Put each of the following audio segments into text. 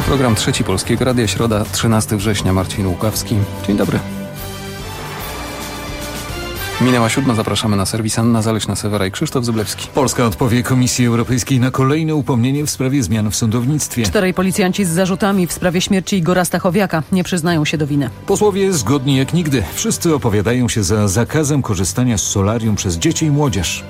program Trzeci Polskiego Radia, środa 13 września. Marcin Łukawski. Dzień dobry. Minęła 7, zapraszamy na serwis. Anna Zaleśna-Sewera i Krzysztof Zyblewski. Polska odpowie Komisji Europejskiej na kolejne upomnienie w sprawie zmian w sądownictwie. 4 policjanci z zarzutami w sprawie śmierci Igora Stachowiaka nie przyznają się do winy. Posłowie zgodni jak nigdy. Wszyscy opowiadają się za zakazem korzystania z solarium przez dzieci i młodzież.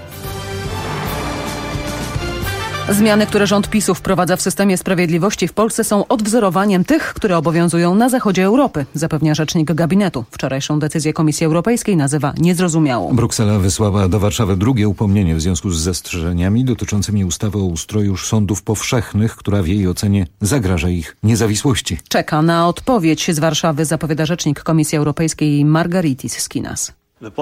Zmiany, które rząd PiS-u wprowadza w systemie sprawiedliwości w Polsce, są odwzorowaniem tych, które obowiązują na zachodzie Europy, zapewnia rzecznik gabinetu. Wczorajszą decyzję Komisji Europejskiej nazywa niezrozumiałą. Bruksela wysłała do Warszawy drugie upomnienie w związku z zastrzeżeniami dotyczącymi ustawy o ustroju sądów powszechnych, która w jej ocenie zagraża ich niezawisłości. Czeka na odpowiedź z Warszawy, zapowiada rzecznik Komisji Europejskiej Margaritis Skinas.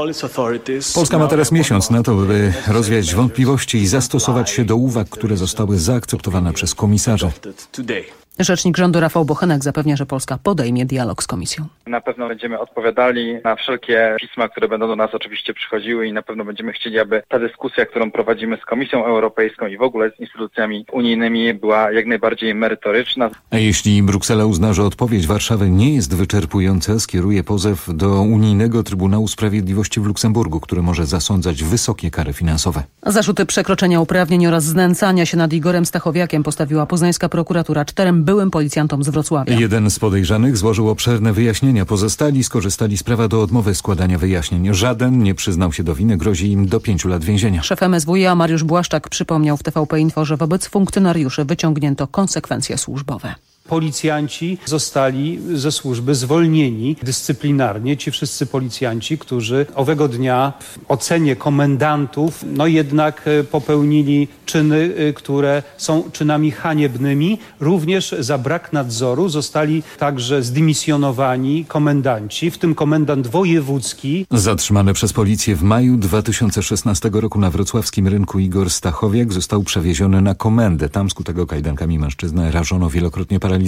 Polska ma teraz miesiąc na to, by rozwiać wątpliwości i zastosować się do uwag, które zostały zaakceptowane przez komisarza. Rzecznik rządu Rafał Bochenek zapewnia, że Polska podejmie dialog z Komisją. Na pewno będziemy odpowiadali na wszelkie pisma, które będą do nas oczywiście przychodziły i na pewno będziemy chcieli, aby ta dyskusja, którą prowadzimy z Komisją Europejską i w ogóle z instytucjami unijnymi, była jak najbardziej merytoryczna. A jeśli Bruksela uzna, że odpowiedź Warszawy nie jest wyczerpująca, skieruje pozew do Unijnego Trybunału Sprawiedliwości w Luksemburgu, który może zasądzać wysokie kary finansowe. Zarzuty przekroczenia uprawnień oraz znęcania się nad Igorem Stachowiakiem postawiła poznańska prokuratura 4 byłym policjantom z Wrocławia. Jeden z podejrzanych złożył obszerne wyjaśnienia. Pozostali skorzystali z prawa do odmowy składania wyjaśnień. Żaden nie przyznał się do winy. Grozi im do 5 lat więzienia. Szef MSWiA Mariusz Błaszczak przypomniał w TVP Info, że wobec funkcjonariuszy wyciągnięto konsekwencje służbowe. Policjanci zostali ze służby zwolnieni dyscyplinarnie. Ci wszyscy policjanci, którzy owego dnia w ocenie komendantów jednak popełnili czyny, które są czynami haniebnymi. Również za brak nadzoru zostali także zdymisjonowani komendanci, w tym komendant wojewódzki. Zatrzymany przez policję w maju 2016 roku na wrocławskim rynku Igor Stachowiak został przewieziony na komendę. Tam skutego kajdankami mężczyznę rażono wielokrotnie paralizatorem.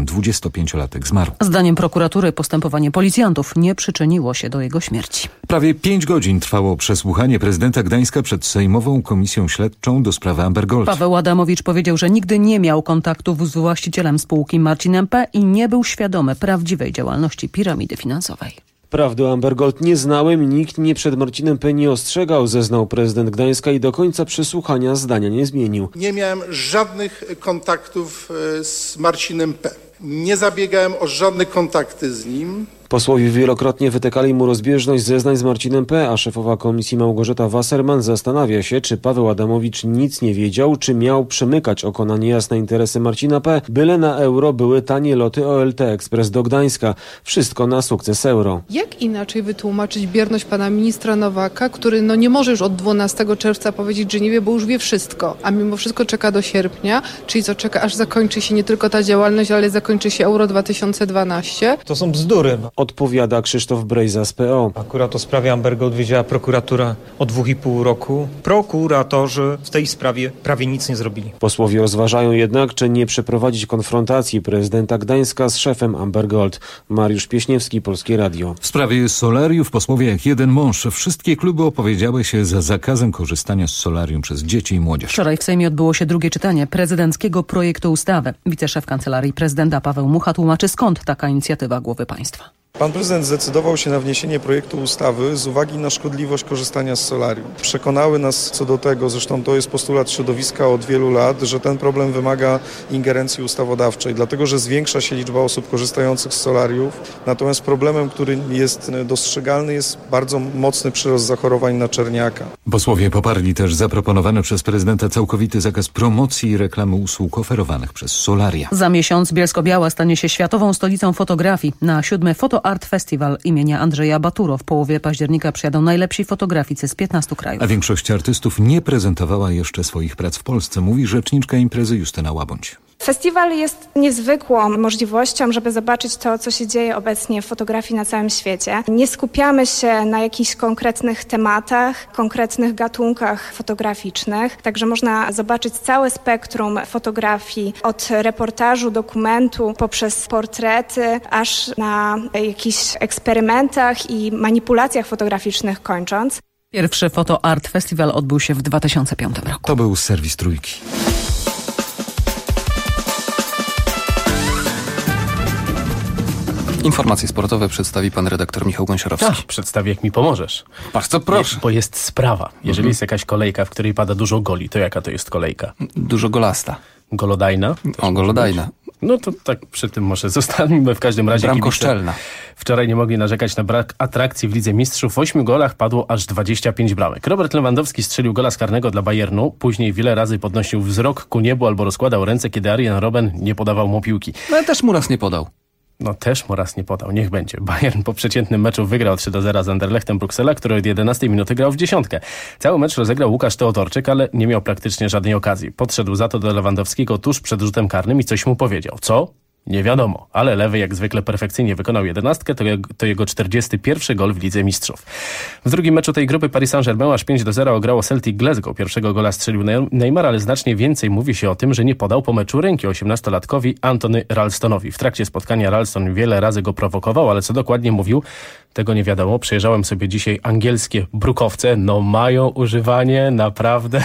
25-latek zmarł. Zdaniem prokuratury postępowanie policjantów nie przyczyniło się do jego śmierci. Prawie 5 godzin trwało przesłuchanie prezydenta Gdańska przed Sejmową Komisją Śledczą do sprawy Amber Gold. Paweł Adamowicz powiedział, że nigdy nie miał kontaktów z właścicielem spółki Marcinem P. i nie był świadomy prawdziwej działalności piramidy finansowej. Prawdy o Amber Gold nie znałem, nikt mnie przed Marcinem P. nie ostrzegał, zeznał prezydent Gdańska i do końca przesłuchania zdania nie zmienił. Nie miałem żadnych kontaktów z Marcinem P. Nie zabiegałem o żadne kontakty z nim. Posłowie wielokrotnie wytykali mu rozbieżność zeznań z Marcinem P., a szefowa komisji Małgorzata Wasserman zastanawia się, czy Paweł Adamowicz nic nie wiedział, czy miał przymykać oko na niejasne interesy Marcina P., byle na euro były tanie loty OLT Express do Gdańska. Wszystko na sukces euro. Jak inaczej wytłumaczyć bierność pana ministra Nowaka, który nie może już od 12 czerwca powiedzieć, że nie wie, bo już wie wszystko, a mimo wszystko czeka do sierpnia, czyli co czeka, aż zakończy się nie tylko ta działalność, ale zakończy się Euro 2012. To są bzdury. Odpowiada Krzysztof Brejza z PO. Akurat o sprawie Amber Gold wiedziała prokuratura od 2,5 roku. Prokuratorzy w tej sprawie prawie nic nie zrobili. Posłowie rozważają jednak, czy nie przeprowadzić konfrontacji prezydenta Gdańska z szefem Amber Gold. Mariusz Pieśniewski, Polskie Radio. W sprawie solariów posłowie jak jeden mąż. Wszystkie kluby opowiedziały się za zakazem korzystania z solarium przez dzieci i młodzież. Wczoraj w Sejmie odbyło się drugie czytanie prezydenckiego projektu ustawy. Wiceszef Kancelarii Prezydenta Paweł Mucha tłumaczy, skąd taka inicjatywa głowy państwa. Pan prezydent zdecydował się na wniesienie projektu ustawy z uwagi na szkodliwość korzystania z solarium. Przekonały nas co do tego, zresztą to jest postulat środowiska od wielu lat, że ten problem wymaga ingerencji ustawodawczej, dlatego że zwiększa się liczba osób korzystających z solariów. Natomiast problemem, który jest dostrzegalny, jest bardzo mocny przyrost zachorowań na czerniaka. Posłowie poparli też zaproponowany przez prezydenta całkowity zakaz promocji i reklamy usług oferowanych przez solaria. Za miesiąc Bielsko-Biała stanie się światową stolicą fotografii. Na 7. Foto Art Festival imienia Andrzeja Baturo w połowie października przyjadą najlepsi fotograficy z 15 krajów. A większość artystów nie prezentowała jeszcze swoich prac w Polsce, mówi rzeczniczka imprezy Justyna Łabądź. Festiwal jest niezwykłą możliwością, żeby zobaczyć to, co się dzieje obecnie w fotografii na całym świecie. Nie skupiamy się na jakichś konkretnych tematach, konkretnych gatunkach fotograficznych, także można zobaczyć całe spektrum fotografii, od reportażu, dokumentu, poprzez portrety, aż na jakichś eksperymentach i manipulacjach fotograficznych kończąc. Pierwszy Foto Art Festival odbył się w 2005 roku. To był serwis Trójki. Informacje sportowe przedstawi pan redaktor Michał Gąsiorowski. Przedstawię, jak mi pomożesz. Bardzo proszę. Bo jest sprawa. Jeżeli jest jakaś kolejka, w której pada dużo goli, to jaka to jest kolejka? Dużo golasta. Golodajna? Golodajna. No to tak przy tym może zostawimy. W każdym razie Bramkoszczelna. Wczoraj nie mogli narzekać na brak atrakcji w Lidze Mistrzów. W 8 golach padło aż 25 bramek. Robert Lewandowski strzelił gola z karnego dla Bayernu. Później wiele razy podnosił wzrok ku niebu albo rozkładał ręce, kiedy Arjen Robben nie podawał mu piłki. No ale też mu raz nie podał. No też mu raz nie podał, niech będzie. Bayern po przeciętnym meczu wygrał 3-0 z Anderlechtem Bruksela, który od 11 minuty grał w dziesiątkę. Cały mecz rozegrał Łukasz Teodorczyk, ale nie miał praktycznie żadnej okazji. Podszedł za to do Lewandowskiego tuż przed rzutem karnym i coś mu powiedział. Co? Nie wiadomo, ale lewy jak zwykle perfekcyjnie wykonał 11, to jego 41. gol w Lidze Mistrzów. W drugim meczu tej grupy Paris Saint-Germain aż 5-0 ograło Celtic Glasgow. Pierwszego gola strzelił Neymar, ale znacznie więcej mówi się o tym, że nie podał po meczu ręki 18-latkowi Antony Ralstonowi. W trakcie spotkania Ralston wiele razy go prowokował, ale co dokładnie mówił, tego nie wiadomo. Przejrzałem sobie dzisiaj angielskie brukowce. No mają używanie naprawdę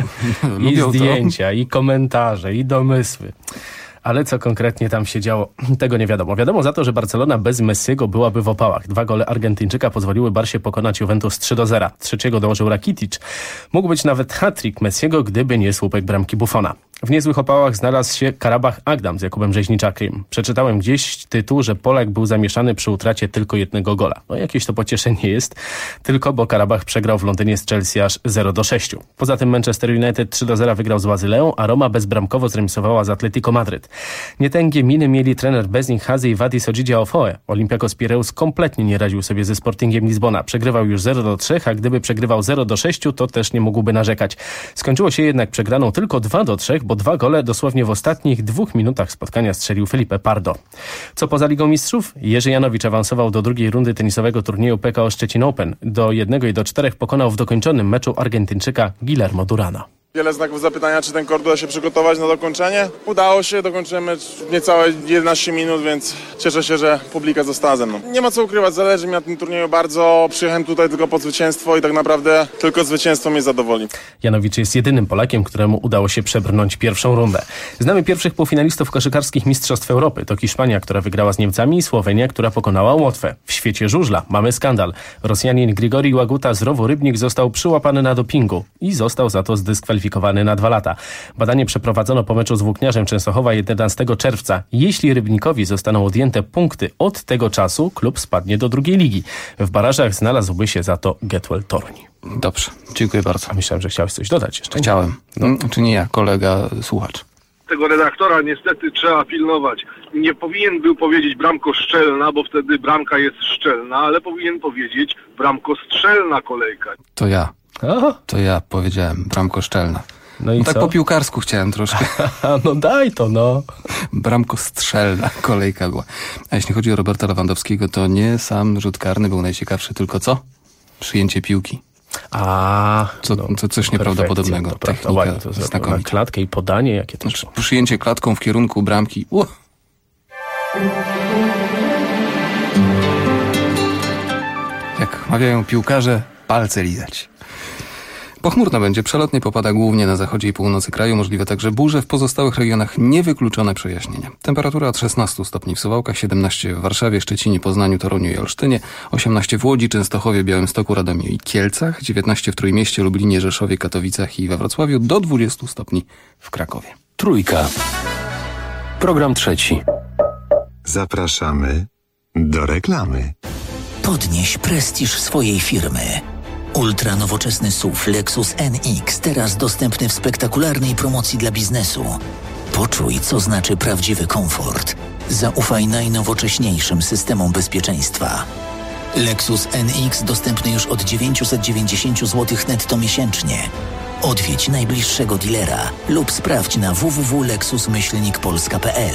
i zdjęcia, i komentarze, i domysły. Ale co konkretnie tam się działo, tego nie wiadomo. Wiadomo za to, że Barcelona bez Messiego byłaby w opałach. 2 gole Argentyńczyka pozwoliły Barsie pokonać Juventus 3-0. Trzeciego dołożył Rakitic. Mógł być nawet hat-trick Messiego, gdyby nie słupek bramki Buffona. W niezłych opałach znalazł się Karabach Agdam z Jakubem Rzeźniczakiem. Przeczytałem gdzieś tytuł, że Polak był zamieszany przy utracie tylko 1 gola. No jakieś to pocieszenie jest, tylko bo Karabach przegrał w Londynie z Chelsea aż 0-6. Poza tym Manchester United 3-0 wygrał z Bazyleą, a Roma bezbramkowo zremisowała z Atletico Madryt. Nietęgie miny mieli trener Bezing-Hazy i Wadis Odzidzia-Ofoe. Olympiakos Pireus kompletnie nie radził sobie ze Sportingiem Lizbona. Przegrywał już 0-3, a gdyby przegrywał 0-6, to też nie mógłby narzekać. Skończyło się jednak przegraną tylko 2-3, bo 2 gole dosłownie w ostatnich 2 minutach spotkania strzelił Felipe Pardo. Co poza Ligą Mistrzów? Jerzy Janowicz awansował do drugiej rundy tenisowego turnieju PKO Szczecin Open. Do 1 i do 4 pokonał w dokończonym meczu Argentyńczyka Guillermo Durana. Wiele znaków zapytania, czy ten kort uda się przygotować na dokończenie. Udało się, dokończyłem mecz w niecałe 11 minut, więc cieszę się, że publika została ze mną. Nie ma co ukrywać, zależy mi na tym turnieju bardzo. Przyjechałem tutaj tylko po zwycięstwo i tak naprawdę tylko zwycięstwo mnie zadowoli. Janowicz jest jedynym Polakiem, któremu udało się przebrnąć pierwszą rundę. Znamy pierwszych półfinalistów koszykarskich Mistrzostw Europy. To Hiszpania, która wygrała z Niemcami, i Słowenia, która pokonała Łotwę. W świecie żużla mamy skandal. Rosjanin Grigori Łaguta z Rowu Rybnik został przyłapany na dopingu i został za to zdyskwalifikowany na 2 lata. Badanie przeprowadzono po meczu z Włókniarzem Częstochowa 11 czerwca. Jeśli Rybnikowi zostaną odjęte punkty od tego czasu, klub spadnie do drugiej ligi. W barażach znalazłby się za to Getwell Toruń. Dobrze, dziękuję bardzo. A myślałem, że chciałeś coś dodać jeszcze. Chciałem. Czy nie ja, kolega słuchacz. Tego redaktora niestety trzeba pilnować. Nie powinien był powiedzieć bramko szczelna, bo wtedy bramka jest szczelna, ale powinien powiedzieć bramko strzelna kolejka. To ja powiedziałem, bramko szczelna. No i tak co? po piłkarsku chciałem troszkę. No daj to, no. Bramko strzelna kolejka była. A jeśli chodzi o Roberta Lewandowskiego, to nie sam rzut karny był najciekawszy, tylko co? Przyjęcie piłki. To coś nieprawdopodobnego. To technika znakomita. Klatkę i podanie, jakie to szło. Przyjęcie klatką w kierunku bramki. Jak mawiają piłkarze, palce lizać. Pochmurno będzie, przelotnie popada głównie na zachodzie i północy kraju, możliwe także burze, w pozostałych regionach niewykluczone przejaśnienia. Temperatura od 16 stopni w Suwałkach, 17 w Warszawie, Szczecinie, Poznaniu, Toruniu i Olsztynie, 18 w Łodzi, Częstochowie, Białymstoku, Radomiu i Kielcach, 19 w Trójmieście, Lublinie, Rzeszowie, Katowicach i we Wrocławiu, do 20 stopni w Krakowie. Trójka. Program trzeci. Zapraszamy do reklamy. Podnieś prestiż swojej firmy. Ultra nowoczesny SUV Lexus NX, teraz dostępny w spektakularnej promocji dla biznesu. Poczuj, co znaczy prawdziwy komfort. Zaufaj najnowocześniejszym systemom bezpieczeństwa. Lexus NX dostępny już od 990 zł netto miesięcznie. Odwiedź najbliższego dealera lub sprawdź na www.lexus-polska.pl.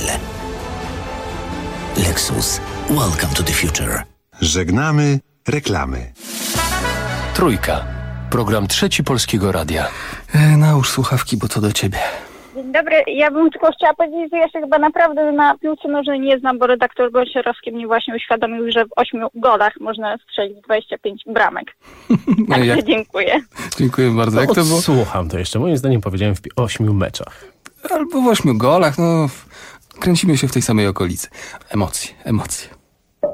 Lexus. Welcome to the future. Żegnamy reklamy. Trójka. Program trzeci Polskiego Radia. Nałóż słuchawki, bo to do ciebie. Dzień dobry, ja bym tylko chciała powiedzieć, że ja się chyba naprawdę na piłce nożnej nie znam, bo redaktor Gąsiorowski mnie właśnie uświadomił, że w 8 golach można strzelić 25 bramek. Także dziękuję. Dziękuję bardzo. Jak to było? Słucham to jeszcze. Moim zdaniem powiedziałem w 8 meczach. Albo w 8 golach, kręcimy się w tej samej okolicy. Emocje.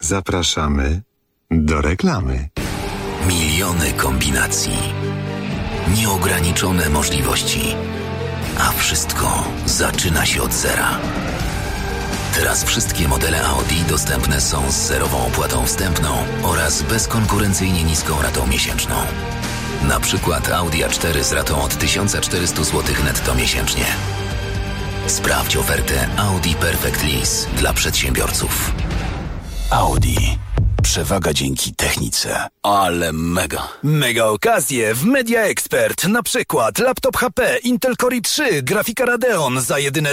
Zapraszamy do reklamy. Miliony kombinacji, nieograniczone możliwości, a wszystko zaczyna się od zera. Teraz wszystkie modele Audi dostępne są z zerową opłatą wstępną oraz bezkonkurencyjnie niską ratą miesięczną. Na przykład Audi A4 z ratą od 1400 zł netto miesięcznie. Sprawdź ofertę Audi Perfect Lease dla przedsiębiorców. Audi. Przewaga dzięki technice. Ale mega. Mega okazje w Media Expert. Na przykład laptop HP Intel Core i3, grafika Radeon za jedyne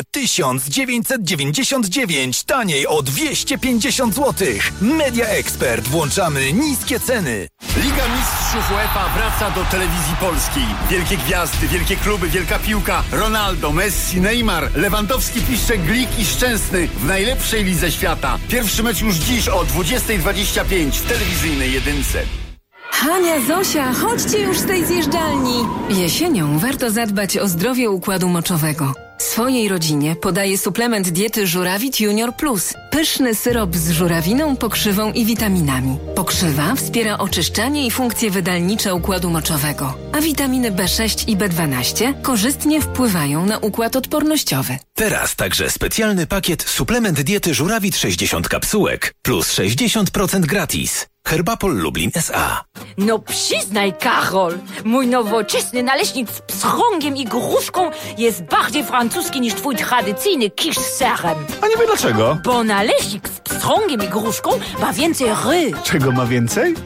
1999, taniej o 250 zł. Media Expert. Włączamy niskie ceny. Liga Mistrzów UEFA wraca do telewizji polskiej. Wielkie gwiazdy, wielkie kluby, wielka piłka. Ronaldo, Messi, Neymar, Lewandowski, Piszczek, Glik i Szczęsny w najlepszej lidze świata. Pierwszy mecz już dziś o 20:25 w telewizyjnej jedynce. Hania, Zosia, chodźcie już z tej zjeżdżalni. Jesienią warto zadbać o zdrowie układu moczowego. Swojej rodzinie podaję suplement diety Żurawit Junior Plus. Pyszny syrop z żurawiną, pokrzywą i witaminami. Pokrzywa wspiera oczyszczanie i funkcje wydalnicze układu moczowego. A witaminy B6 i B12 korzystnie wpływają na układ odpornościowy. Teraz także specjalny pakiet suplement diety Żurawit 60 kapsułek plus 60% gratis. Herbapol Lublin S.A. No przyznaj, Karol, mój nowoczesny naleśnik z pstrągiem i gruszką jest bardziej francuski niż twój tradycyjny kisz z serem. A nie wiem dlaczego. Bo naleśnik z pstrągiem i gruszką ma więcej ry. Czego ma więcej?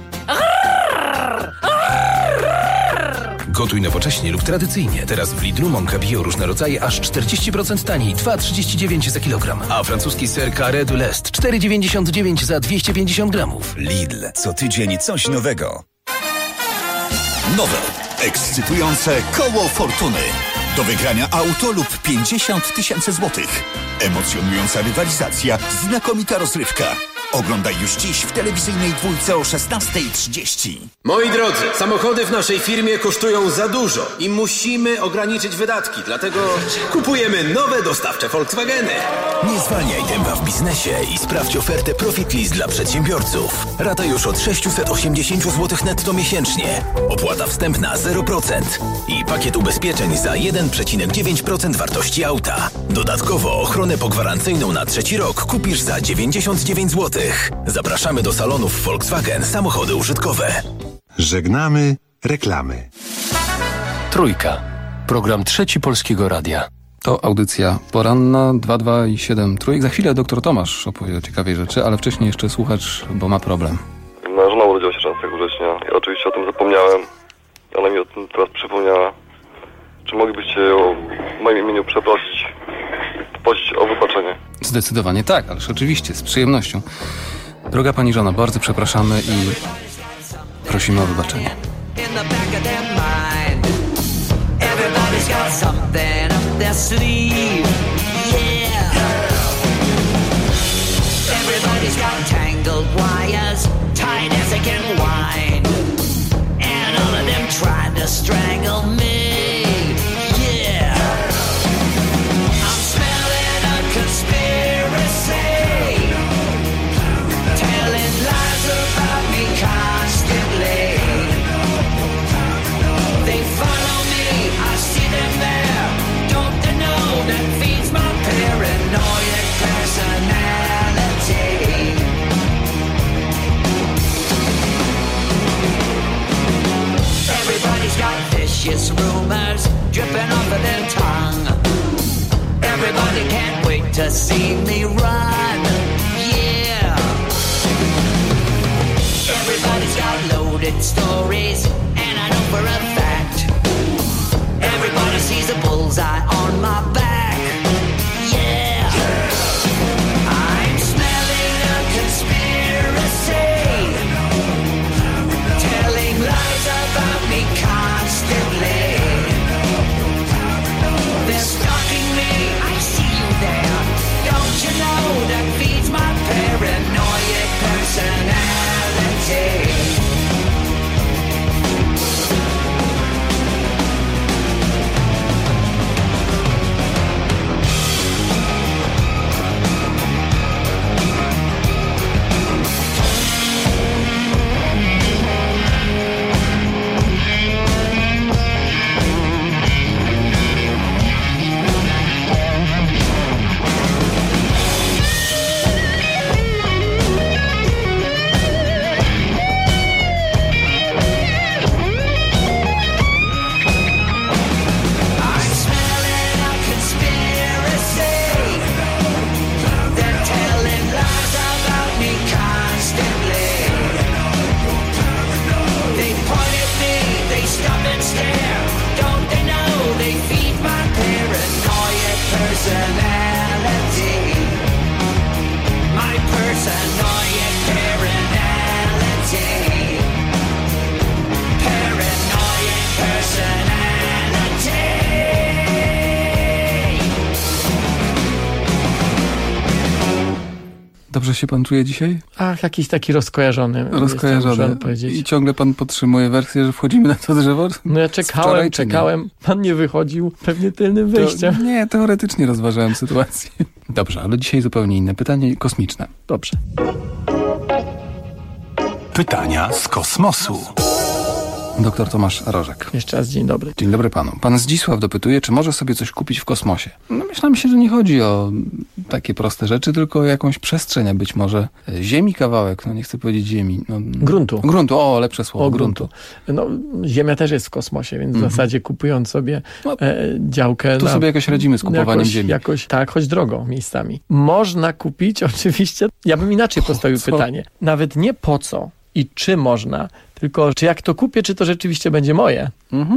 Gotuj nowocześnie lub tradycyjnie. Teraz w Lidlu mąka bio różne rodzaje aż 40% taniej. 2,39 za kilogram. A francuski ser Carré de l'Est 4,99 za 250 gramów. Lidl. Co tydzień coś nowego. Nowe, ekscytujące koło fortuny. Do wygrania auto lub 50 000 złotych. Emocjonująca rywalizacja, znakomita rozrywka. Oglądaj już dziś w telewizyjnej dwójce o 16:30. Moi drodzy, samochody w naszej firmie kosztują za dużo i musimy ograniczyć wydatki, dlatego kupujemy nowe dostawcze Volkswageny. Nie zwalniaj tempa w biznesie i sprawdź ofertę Profit List dla przedsiębiorców. Rata już od 680 zł netto miesięcznie. Opłata wstępna 0% i pakiet ubezpieczeń za 1,9% wartości auta. Dodatkowo ochronę pogwarancyjną na 3. rok kupisz za 99 zł. Zapraszamy do salonów Volkswagen Samochody Użytkowe. Żegnamy reklamy. Trójka. Program Trzeci Polskiego Radia. To audycja poranna 2, i 7 trójek. Za chwilę doktor Tomasz opowie o ciekawej rzeczy, ale wcześniej jeszcze słuchacz, bo ma problem. Moja żona urodziła się 16 września. Ja oczywiście o tym zapomniałem. Ona mi o tym teraz przypomniała. Czy moglibyście o moim imieniu przeprosić, prosić o wybaczenie? Zdecydowanie tak, ależ oczywiście, z przyjemnością. Droga pani żono, bardzo przepraszamy i prosimy o wybaczenie. Everybody's got something up their sleeve. Yeah. Everybody's got tangled wires, tight as they can wind. And all of them trying to strangle me. Yeah. I'm smelling a conspiracy, telling lies about me constantly. They follow me, I see them there. Don't they know that feeds my paranoid personality? Everybody's got vicious rumors dripping off of their tongue. Everybody can't wait to see me run. Yeah. Everybody's got loaded stories, and I know for a fact everybody sees a bullseye on my back. Yeah. I'm smelling a conspiracy, telling lies about me constantly. They're stalking me, I see you there. Don't you know that feeds my paranoid personality? personality. My paranoid personality. Paranoid personality. Dobrze się pan czuje dzisiaj? Ach, jakiś taki rozkojarzony. Rozkojarzony. I ciągle pan podtrzymuje wersję, że wchodzimy na to drzewo? No ja czekałem. Pan nie wychodził, pewnie tylnym wyjściem. Nie, teoretycznie rozważałem sytuację. Dobrze, ale dzisiaj zupełnie inne pytanie kosmiczne. Dobrze. Pytania z kosmosu. Doktor Tomasz Rożek. Jeszcze raz dzień dobry. Dzień dobry panu. Pan Zdzisław dopytuje, czy może sobie coś kupić w kosmosie. No myślałem się, że nie chodzi o takie proste rzeczy, tylko o jakąś przestrzeń, a być może ziemi kawałek, no nie chcę powiedzieć ziemi. No, gruntu. Gruntu, o lepsze słowo. Gruntu. No, Ziemia też jest w kosmosie, więc w zasadzie kupując sobie działkę... Tu sobie jakoś radzimy z kupowaniem ziemi. Tak, choć drogo miejscami. Można kupić oczywiście, ja bym inaczej postawił pytanie. Nawet nie po co i czy można, tylko czy jak to kupię, czy to rzeczywiście będzie moje.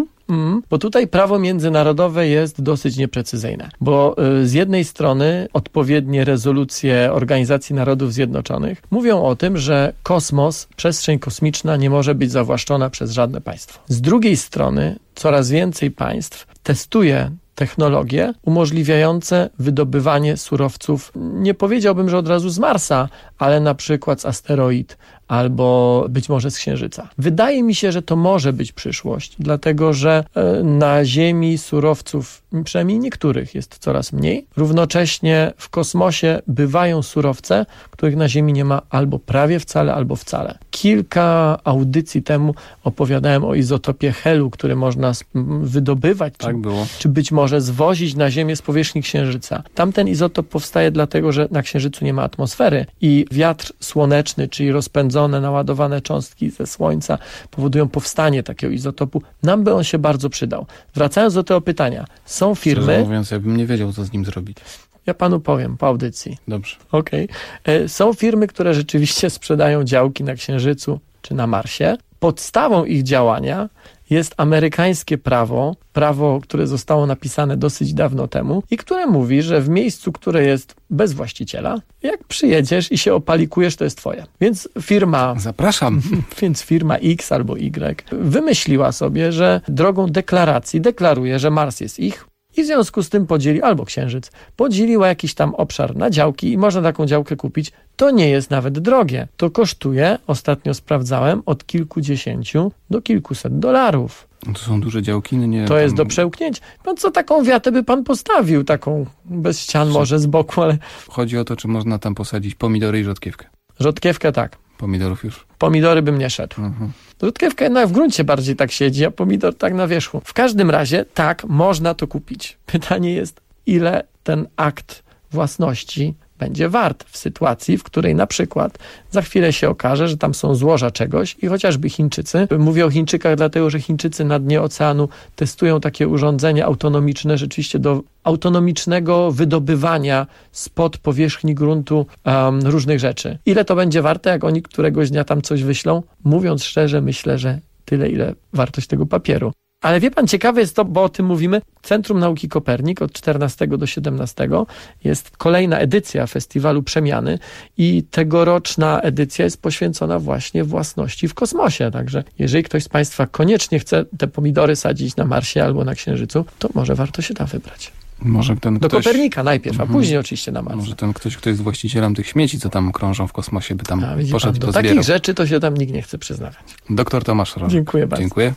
Bo tutaj prawo międzynarodowe jest dosyć nieprecyzyjne, bo z jednej strony odpowiednie rezolucje Organizacji Narodów Zjednoczonych mówią o tym, że kosmos, przestrzeń kosmiczna nie może być zawłaszczona przez żadne państwo. Z drugiej strony coraz więcej państw testuje technologie umożliwiające wydobywanie surowców, nie powiedziałbym, że od razu z Marsa, ale na przykład z asteroid albo być może z Księżyca. Wydaje mi się, że to może być przyszłość, dlatego że na Ziemi surowców, przynajmniej niektórych, jest coraz mniej. Równocześnie w kosmosie bywają surowce, których na Ziemi nie ma albo prawie wcale, albo wcale. Kilka audycji temu opowiadałem o izotopie helu, który można wydobywać, czy być może zwozić na Ziemię z powierzchni Księżyca. Tamten izotop powstaje dlatego, że na Księżycu nie ma atmosfery i wiatr słoneczny, czyli rozpędzone, naładowane cząstki ze Słońca powodują powstanie takiego izotopu. Nam by on się bardzo przydał. Wracając do tego pytania, są firmy... Szczerze mówiąc, ja bym nie wiedział, co z nim zrobić. Ja panu powiem po audycji. Dobrze. Okej. Są firmy, które rzeczywiście sprzedają działki na Księżycu czy na Marsie. Podstawą ich działania jest amerykańskie prawo, które zostało napisane dosyć dawno temu i które mówi, że w miejscu, które jest bez właściciela, jak przyjedziesz i się opalikujesz, to jest twoje. Więc firma... Zapraszam. Więc firma X albo Y wymyśliła sobie, że drogą deklaracji deklaruje, że Mars jest ich i w związku z tym albo Księżyc, podzieliła jakiś tam obszar na działki i można taką działkę kupić. To nie jest nawet drogie. To kosztuje, ostatnio sprawdzałem, od kilkudziesięciu do kilkuset dolarów. To są duże działki? No nie, to jest do przełknięcia. No co, taką wiatę by pan postawił, taką bez ścian może z boku, ale... Chodzi o to, czy można tam posadzić pomidory i rzodkiewkę. Rzodkiewkę tak. Pomidorów już? Pomidory bym nie szedł. Rzodkiewka jednak w gruncie bardziej tak siedzi, a pomidor tak na wierzchu. W każdym razie tak, można to kupić. Pytanie jest, ile ten akt własności będzie wart w sytuacji, w której na przykład za chwilę się okaże, że tam są złoża czegoś i chociażby Chińczycy, mówię o Chińczykach dlatego, że Chińczycy na dnie oceanu testują takie urządzenia autonomiczne, rzeczywiście do autonomicznego wydobywania spod powierzchni gruntu różnych rzeczy. Ile to będzie warte, jak oni któregoś dnia tam coś wyślą? Mówiąc szczerze, myślę, że tyle, ile wartość tego papieru. Ale wie pan, ciekawe jest to, bo o tym mówimy. Centrum Nauki Kopernik od 14 do 17 jest kolejna edycja Festiwalu Przemiany i tegoroczna edycja jest poświęcona właśnie własności w kosmosie. Także jeżeli ktoś z państwa koniecznie chce te pomidory sadzić na Marsie albo na Księżycu, to może warto się tam wybrać. Może ten do Kopernika najpierw, a później oczywiście na Mars. Może ten ktoś, kto jest właścicielem tych śmieci, co tam krążą w kosmosie, by tam poszedł i do pozbierał. Takich rzeczy to się tam nikt nie chce przyznawać. Doktor Tomasz Rożek. Dziękuję bardzo. Dziękuję.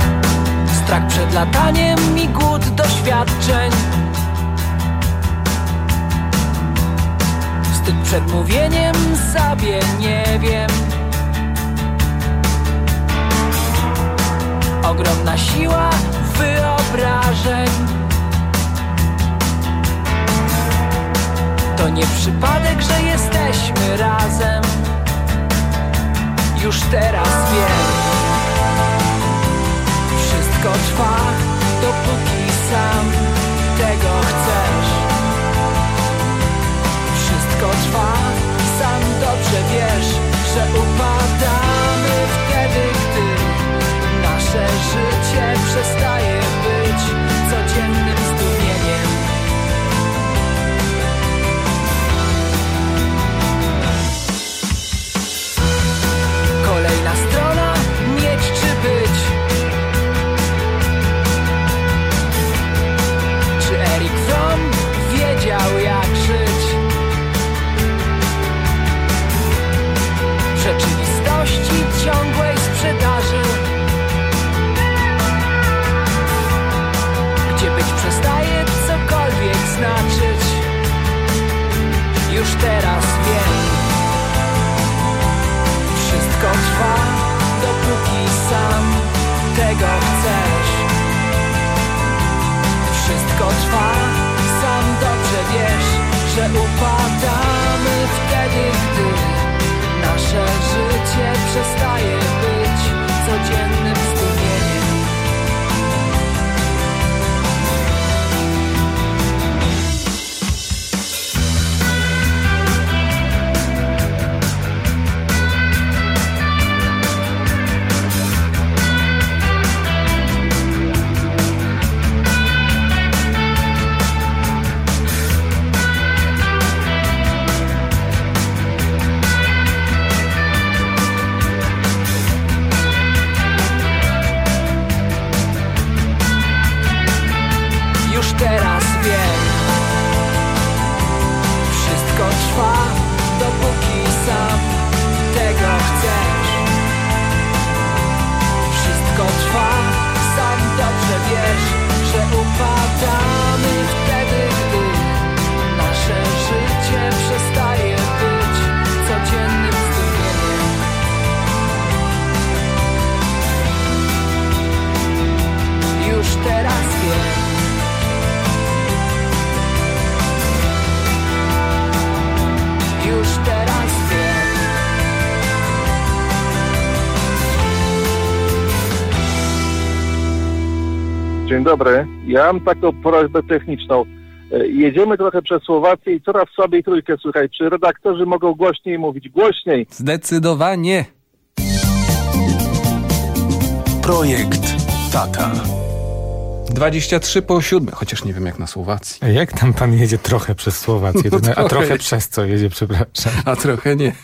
Strach przed lataniem i głód doświadczeń. Wstyd przed mówieniem sobie nie wiem. Ogromna siła wyobrażeń. To nie przypadek, że jesteśmy razem. Już teraz wiem. Wszystko trwa, dopóki sam tego chcesz. Wszystko trwa, sam dobrze wiesz, że upadamy wtedy, gdy nasze życie przestaje być codziennym zdumieniem. Dzień dobry. Ja mam taką prośbę techniczną. Jedziemy trochę przez Słowację i coraz słabiej trójkę słychać. Czy redaktorzy mogą głośniej mówić? Głośniej! Zdecydowanie! Projekt Tata. 7:23, chociaż nie wiem jak na Słowacji. A jak tam pan jedzie trochę przez Słowację? A trochę przez co jedzie, przepraszam. A trochę nie.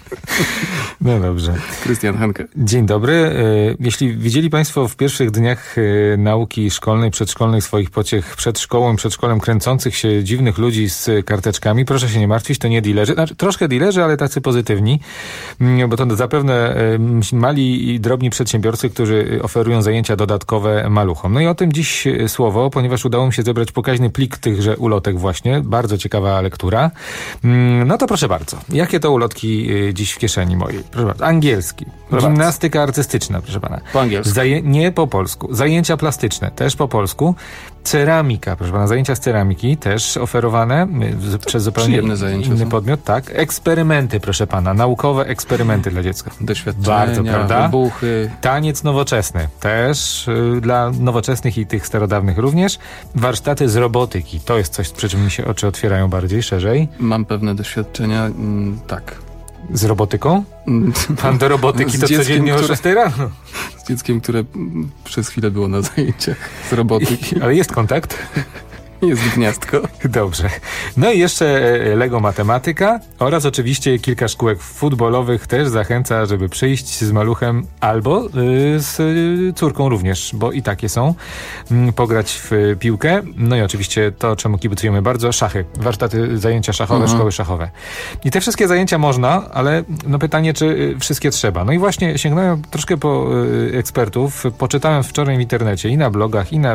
No dobrze. Krystian Henke. Dzień dobry. Jeśli widzieli państwo w pierwszych dniach nauki szkolnej, przedszkolnej swoich pociech przed szkołą, przedszkolem kręcących się dziwnych ludzi z karteczkami, proszę się nie martwić, to nie dealerzy. Znaczy, troszkę dealerzy, ale tacy pozytywni, bo to zapewne mali i drobni przedsiębiorcy, którzy oferują zajęcia dodatkowe maluchom. No i o tym dziś słowo, ponieważ udało mi się zebrać pokaźny plik tychże ulotek właśnie. Bardzo ciekawa lektura. No to proszę bardzo. Jakie to ulotki dziś w kieszeni mojej? Proszę bardzo. Angielski. Gimnastyka artystyczna, proszę pana. Po angielsku. Nie po polsku. Zajęcia plastyczne, też po polsku. Ceramika, proszę pana. Zajęcia z ceramiki, też oferowane przez zupełnie inny podmiot. Tak. Eksperymenty, proszę pana. Naukowe eksperymenty dla dziecka. Doświadczenia, bardzo, prawda? wybuchy. Taniec nowoczesny, też dla nowoczesnych i tych starodawnych również. Warsztaty z robotyki. To jest coś, przy czym mi się oczy otwierają bardziej, szerzej. Mam pewne doświadczenia, tak. Z robotyką? Pan do robotyki to codziennie o 6 rano. Z dzieckiem, które przez chwilę było na zajęciach z robotyki. Ale jest kontakt? Jest gniazdko. Dobrze. No i jeszcze Lego matematyka oraz oczywiście kilka szkółek futbolowych też zachęca, żeby przyjść z maluchem albo z córką również, bo i takie są, pograć w piłkę. No i oczywiście to, czemu kibicujemy bardzo, szachy. Warsztaty, zajęcia szachowe, szkoły szachowe. I te wszystkie zajęcia można, ale no pytanie, czy wszystkie trzeba. No i właśnie sięgnąłem troszkę po ekspertów. Poczytałem wczoraj w internecie i na blogach, i na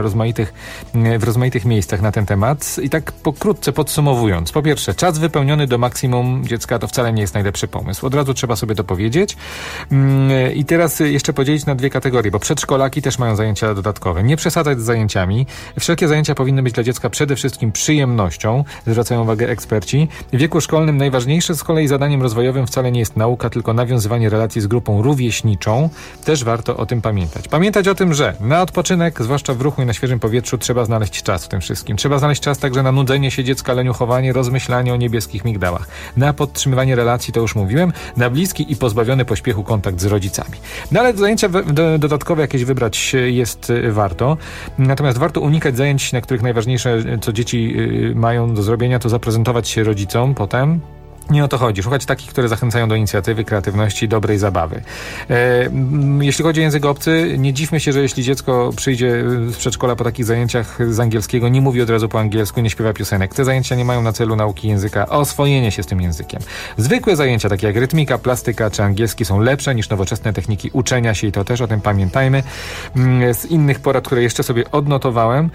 w rozmaitych miejscach na ten temat i tak pokrótce podsumowując. Po pierwsze, czas wypełniony do maksimum dziecka to wcale nie jest najlepszy pomysł. Od razu trzeba sobie to powiedzieć. I teraz jeszcze podzielić na dwie kategorie, bo przedszkolaki też mają zajęcia dodatkowe. Nie przesadzać z zajęciami. Wszelkie zajęcia powinny być dla dziecka przede wszystkim przyjemnością, zwracają uwagę eksperci. W wieku szkolnym najważniejsze z kolei zadaniem rozwojowym wcale nie jest nauka, tylko nawiązywanie relacji z grupą rówieśniczą. Też warto o tym pamiętać. Pamiętać o tym, że na odpoczynek, zwłaszcza w ruchu i na świeżym powietrzu, trzeba znaleźć czas w tym wszystkim. Trzeba znaleźć czas także na nudzenie się dziecka, leniuchowanie, rozmyślanie o niebieskich migdałach. Na podtrzymywanie relacji, to już mówiłem, na bliski i pozbawiony pośpiechu kontakt z rodzicami. No ale zajęcia dodatkowe jakieś wybrać jest warto. Natomiast warto unikać zajęć, na których najważniejsze, co dzieci mają do zrobienia, to zaprezentować się rodzicom potem. Nie o to chodzi. Szukać takich, które zachęcają do inicjatywy, kreatywności, dobrej zabawy. Jeśli chodzi o język obcy, nie dziwmy się, że jeśli dziecko przyjdzie z przedszkola po takich zajęciach z angielskiego, nie mówi od razu po angielsku, nie śpiewa piosenek. Te zajęcia nie mają na celu nauki języka, a oswojenie się z tym językiem. Zwykłe zajęcia, takie jak rytmika, plastyka czy angielski, są lepsze niż nowoczesne techniki uczenia się i to też o tym pamiętajmy. Z innych porad, które jeszcze sobie odnotowałem,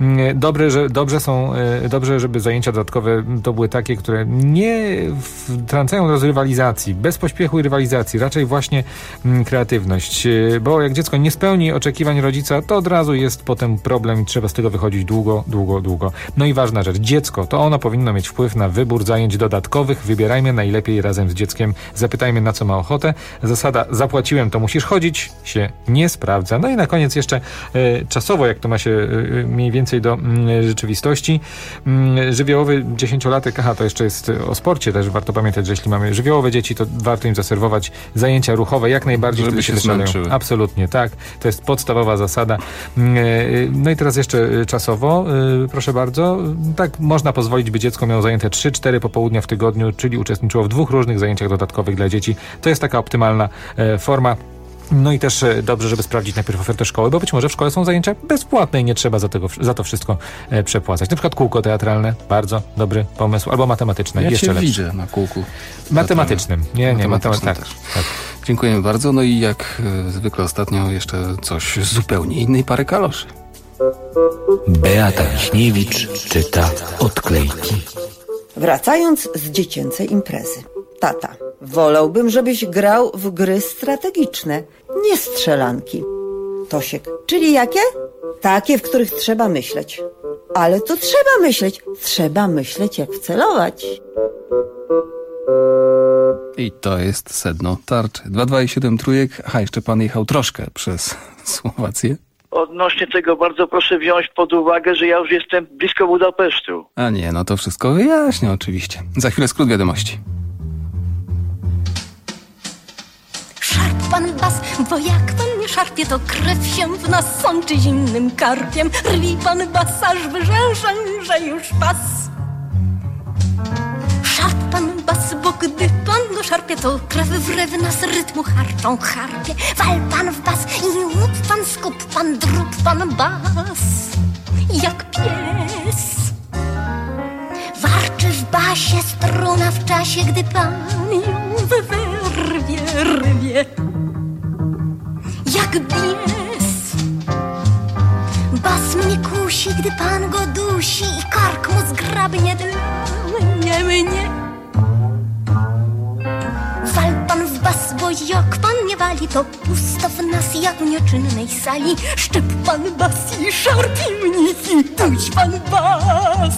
dobrze, żeby zajęcia dodatkowe to były takie, które nie wtrącają do rywalizacji, bez pośpiechu i rywalizacji, raczej właśnie kreatywność, bo jak dziecko nie spełni oczekiwań rodzica, to od razu jest potem problem i trzeba z tego wychodzić długo. No i ważna rzecz, dziecko, to ono powinno mieć wpływ na wybór zajęć dodatkowych, wybierajmy najlepiej razem z dzieckiem, zapytajmy na co ma ochotę. Zasada zapłaciłem, to musisz chodzić się nie sprawdza. No i na koniec jeszcze czasowo, jak to ma się mniej więcej do rzeczywistości, żywiołowy 10-latek, to jeszcze jest o sporcie też, warto pamiętać, że jeśli mamy żywiołowe dzieci, to warto im zaserwować zajęcia ruchowe jak najbardziej, żeby się zmęczyły. Absolutnie, tak. To jest podstawowa zasada. No i teraz jeszcze czasowo, proszę bardzo, tak można pozwolić, by dziecko miało zajęte 3-4 popołudnia w tygodniu, czyli uczestniczyło w 2 różnych zajęciach dodatkowych dla dzieci. To jest taka optymalna forma. No i też dobrze, żeby sprawdzić najpierw ofertę szkoły, bo być może w szkole są zajęcia bezpłatne i nie trzeba za to wszystko przepłacać. Na przykład kółko teatralne, bardzo dobry pomysł, albo matematyczne, ja jeszcze lepsze. Widzę na kółku matematycznym. Matematycznym też. Tak. Dziękujemy bardzo. No i jak zwykle ostatnio jeszcze coś zupełnie innej pary kaloszy. Beata Wiśniewicz czyta odklejki. Wracając z dziecięcej imprezy. Tata, wolałbym, żebyś grał w gry strategiczne, nie strzelanki. Tosiek, czyli jakie? Takie, w których trzeba myśleć. Ale to trzeba myśleć. Trzeba myśleć, jak wcelować. I to jest sedno tarczy. 2,7 trójek. Jeszcze pan jechał troszkę przez Słowację. odnośnie tego bardzo proszę wziąć pod uwagę, że ja już jestem blisko Budapesztu. A nie, no to wszystko wyjaśnię oczywiście. Za chwilę skrót wiadomości. Szarp pan bas, bo jak pan nie szarpie, to krew się w nas sączy zimnym karpiem. Rwi pan bas, aż wyrzęsza, że już pas. Szarp pan bas, bo gdy pan go szarpie, to krew w nas rytmu harczą harpie. Wal pan w bas i łup pan, skup pan, drób pan bas, jak pies. Warczy w basie struna w czasie, gdy pan ją wyrwie, rwie, jak bies. Bas mnie kusi, gdy pan go dusi i kark mu zgrabnie dla mnie. Wal pan w bas, bo jak pan nie wali, to pusto w nas jak w nieczynnej sali. Szczep pan bas i szarpie mnie i duś pan bas.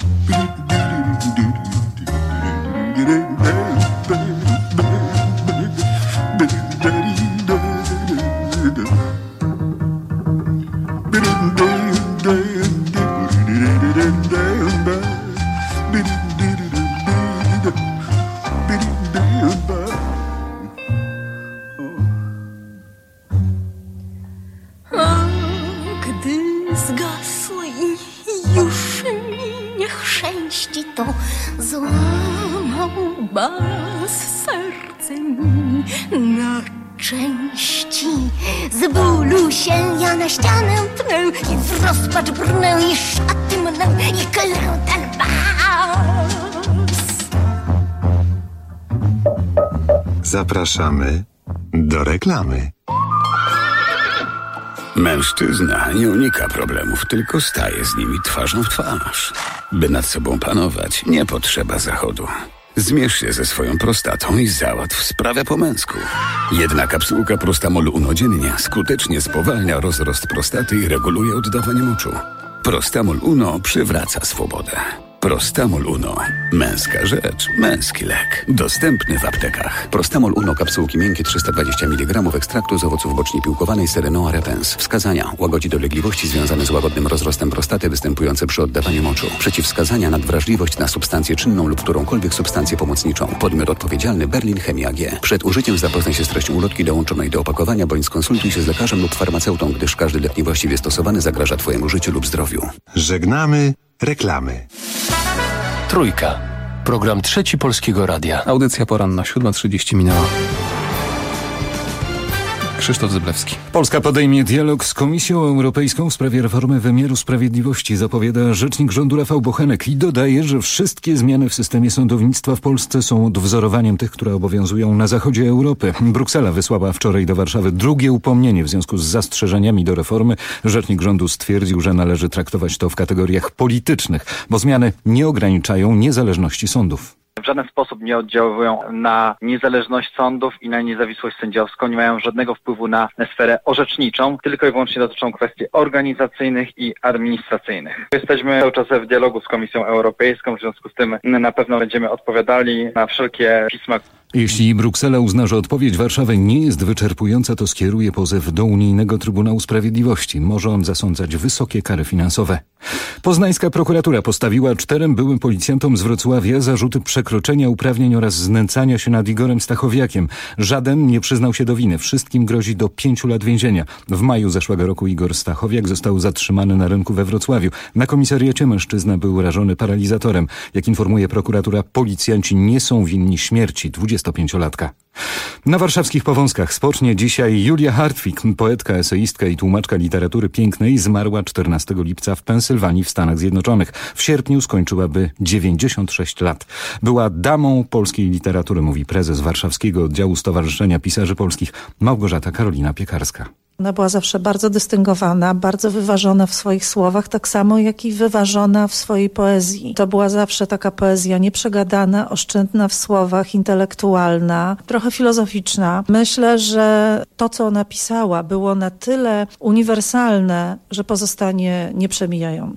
A gdy zgasły i już nie chrzęści, to złamał bas serce mi na części. Z bólu się ja na ścianę pnę i w rozpacz brnę i szaty mnę i klę ten bas. Zapraszamy do reklamy. Mężczyzna nie unika problemów, tylko staje z nimi twarzą w twarz. By nad sobą panować, nie potrzeba zachodu. Zmierz się ze swoją prostatą i załatw sprawę po męsku. Jedna kapsułka Prostamol Uno dziennie skutecznie spowalnia rozrost prostaty i reguluje oddawanie moczu. Prostamol Uno przywraca swobodę. Prostamol Uno. Męska rzecz, męski lek. Dostępny w aptekach. Prostamol Uno, kapsułki miękkie 320 mg ekstraktu z owoców boczni piłkowanej Serenoa repens. Wskazania: łagodzi dolegliwości związane z łagodnym rozrostem prostaty występujące przy oddawaniu moczu. Przeciwwskazania: nadwrażliwość na substancję czynną lub którąkolwiek substancję pomocniczą. Podmiot odpowiedzialny: Berlin Chemia G. Przed użyciem zapoznaj się z treścią ulotki dołączonej do opakowania, bądź skonsultuj się z lekarzem lub farmaceutą, gdyż każdy lek niewłaściwie stosowany zagraża Twojemu życiu lub zdrowiu. Żegnamy reklamy. Trójka. Program Trzeci Polskiego Radia. Audycja poranna, 7:30 minęła. Krzysztof Zyblewski. Polska podejmie dialog z Komisją Europejską w sprawie reformy wymiaru sprawiedliwości, zapowiada rzecznik rządu Rafał Bochenek i dodaje, że wszystkie zmiany w systemie sądownictwa w Polsce są odwzorowaniem tych, które obowiązują na zachodzie Europy. Bruksela wysłała wczoraj do Warszawy drugie upomnienie w związku z zastrzeżeniami do reformy. Rzecznik rządu stwierdził, że należy traktować to w kategoriach politycznych, bo zmiany nie ograniczają niezależności sądów. W żaden sposób nie oddziałują na niezależność sądów i na niezawisłość sędziowską, nie mają żadnego wpływu na sferę orzeczniczą, tylko i wyłącznie dotyczą kwestii organizacyjnych i administracyjnych. Jesteśmy cały czas w dialogu z Komisją Europejską, w związku z tym na pewno będziemy odpowiadali na wszelkie pisma. Jeśli Bruksela uzna, że odpowiedź Warszawy nie jest wyczerpująca, to skieruje pozew do Unijnego Trybunału Sprawiedliwości. Może on zasądzać wysokie kary finansowe. Poznańska prokuratura postawiła 4 byłym policjantom z Wrocławia zarzuty przekroczenia uprawnień oraz znęcania się nad Igorem Stachowiakiem. Żaden nie przyznał się do winy. Wszystkim grozi do 5 lat więzienia. W maju zeszłego roku Igor Stachowiak został zatrzymany na rynku we Wrocławiu. Na komisariacie mężczyzna był rażony paralizatorem. Jak informuje prokuratura, policjanci nie są winni śmierci 25-latka. Na warszawskich Powązkach spocznie dzisiaj Julia Hartwig, poetka, eseistka i tłumaczka literatury pięknej, zmarła 14 lipca w Pensylwanii w Stanach Zjednoczonych. W sierpniu skończyłaby 96 lat. Była damą polskiej literatury, mówi prezes warszawskiego oddziału Stowarzyszenia Pisarzy Polskich Małgorzata Karolina Piekarska. Ona była zawsze bardzo dystyngowana, bardzo wyważona w swoich słowach, tak samo jak i wyważona w swojej poezji. To była zawsze taka poezja nieprzegadana, oszczędna w słowach, intelektualna, trochę filozoficzna. Myślę, że to, co ona pisała, było na tyle uniwersalne, że pozostanie nieprzemijające.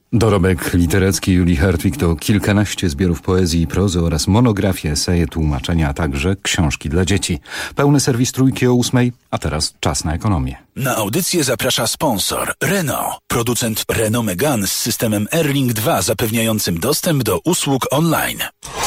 Dorobek literacki Julii Hartwig to kilkanaście zbiorów poezji i prozy oraz monografie, eseje, tłumaczenia, a także książki dla dzieci. Pełny serwis Trójki o 8:00, a teraz czas na ekonomię. Na audycję zaprasza sponsor Renault, producent Renault Megane z systemem Airlink 2 zapewniającym dostęp do usług online.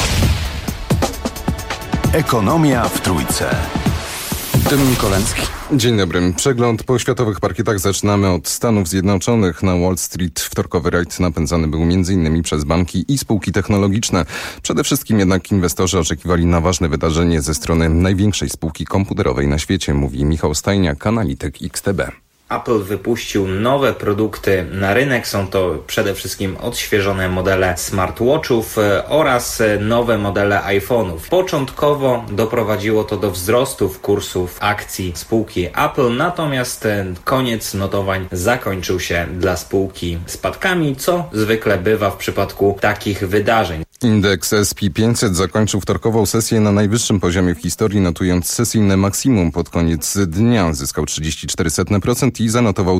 Ekonomia w Trójce. Dominik Oleński. Dzień dobry. Przegląd po światowych parkietach zaczynamy od Stanów Zjednoczonych. Na Wall Street wtorkowy rajd napędzany był m.in. przez banki i spółki technologiczne. Przede wszystkim jednak inwestorzy oczekiwali na ważne wydarzenie ze strony największej spółki komputerowej na świecie, mówi Michał Stajniak, analityk XTB. Apple wypuścił nowe produkty na rynek. Są to przede wszystkim odświeżone modele smartwatchów oraz nowe modele iPhone'ów. Początkowo doprowadziło to do wzrostów kursów akcji spółki Apple, natomiast koniec notowań zakończył się dla spółki spadkami, co zwykle bywa w przypadku takich wydarzeń. Indeks S&P 500 zakończył wtorkową sesję na najwyższym poziomie w historii, notując sesyjne maksimum pod koniec dnia. Zyskał 0,34% i zanotował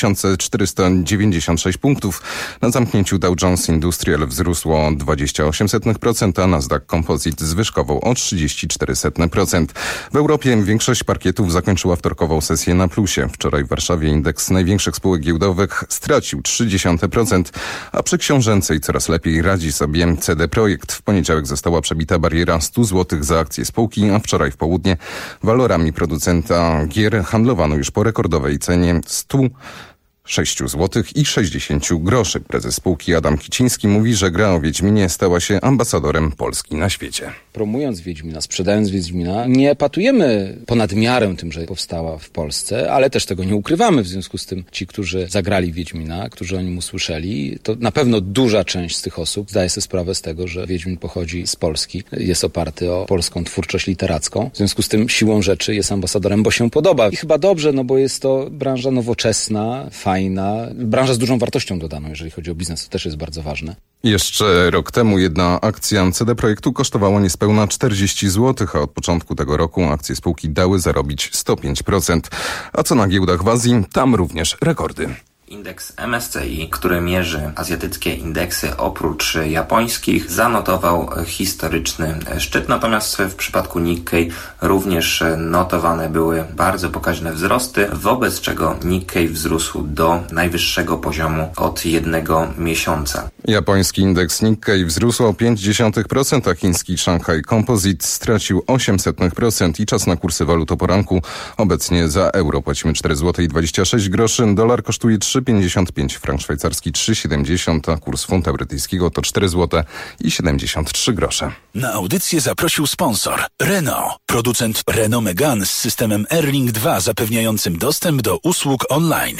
2496 punktów. Na zamknięciu Dow Jones Industrial wzrósło o 0,28%, a Nasdaq Composite zwyżkował o 0,34%. W Europie większość parkietów zakończyła wtorkową sesję na plusie. Wczoraj w Warszawie indeks największych spółek giełdowych stracił 0,3%, a przy książęcej coraz lepiej radzi sobie CD Projekt. W poniedziałek została przebita bariera 100 zł za akcję spółki, a wczoraj w południe walorami producenta gier handlowano już po rekordowej cenie 106 zł i 60 groszy. Prezes spółki Adam Kiciński mówi, że gra o Wiedźminie stała się ambasadorem Polski na świecie. Promując Wiedźmina, sprzedając Wiedźmina, nie patujemy ponad miarę tym, że powstała w Polsce, ale też tego nie ukrywamy. W związku z tym ci, którzy zagrali Wiedźmina, którzy o nim usłyszeli, to na pewno duża część z tych osób zdaje sobie sprawę z tego, że Wiedźmin pochodzi z Polski, jest oparty o polską twórczość literacką. W związku z tym siłą rzeczy jest ambasadorem, bo się podoba. I chyba dobrze, no bo jest to branża nowoczesna, fajna, branża z dużą wartością dodaną, jeżeli chodzi o biznes, to też jest bardzo ważne. Jeszcze rok temu jedna akcja CD Projektu kosztowała niespełna 40 zł, a od początku tego roku akcje spółki dały zarobić 105%. A co na giełdach w Azji? Tam również rekordy. Indeks MSCI, który mierzy azjatyckie indeksy oprócz japońskich, zanotował historyczny szczyt, natomiast w przypadku Nikkei również notowane były bardzo pokaźne wzrosty, wobec czego Nikkei wzrósł do najwyższego poziomu od 1 miesiąca. Japoński indeks Nikkei wzrósł o 0,5%, a chiński Shanghai Composite stracił 0,08% i czas na kursy walut o poranku. Obecnie za euro płacimy 4,26 zł, dolar kosztuje 3,55, frank szwajcarski 3,70, a kurs funta brytyjskiego to 4,73 zł. Na audycję zaprosił sponsor Renault, producent Renault Megane z systemem Airlink 2 zapewniającym dostęp do usług online.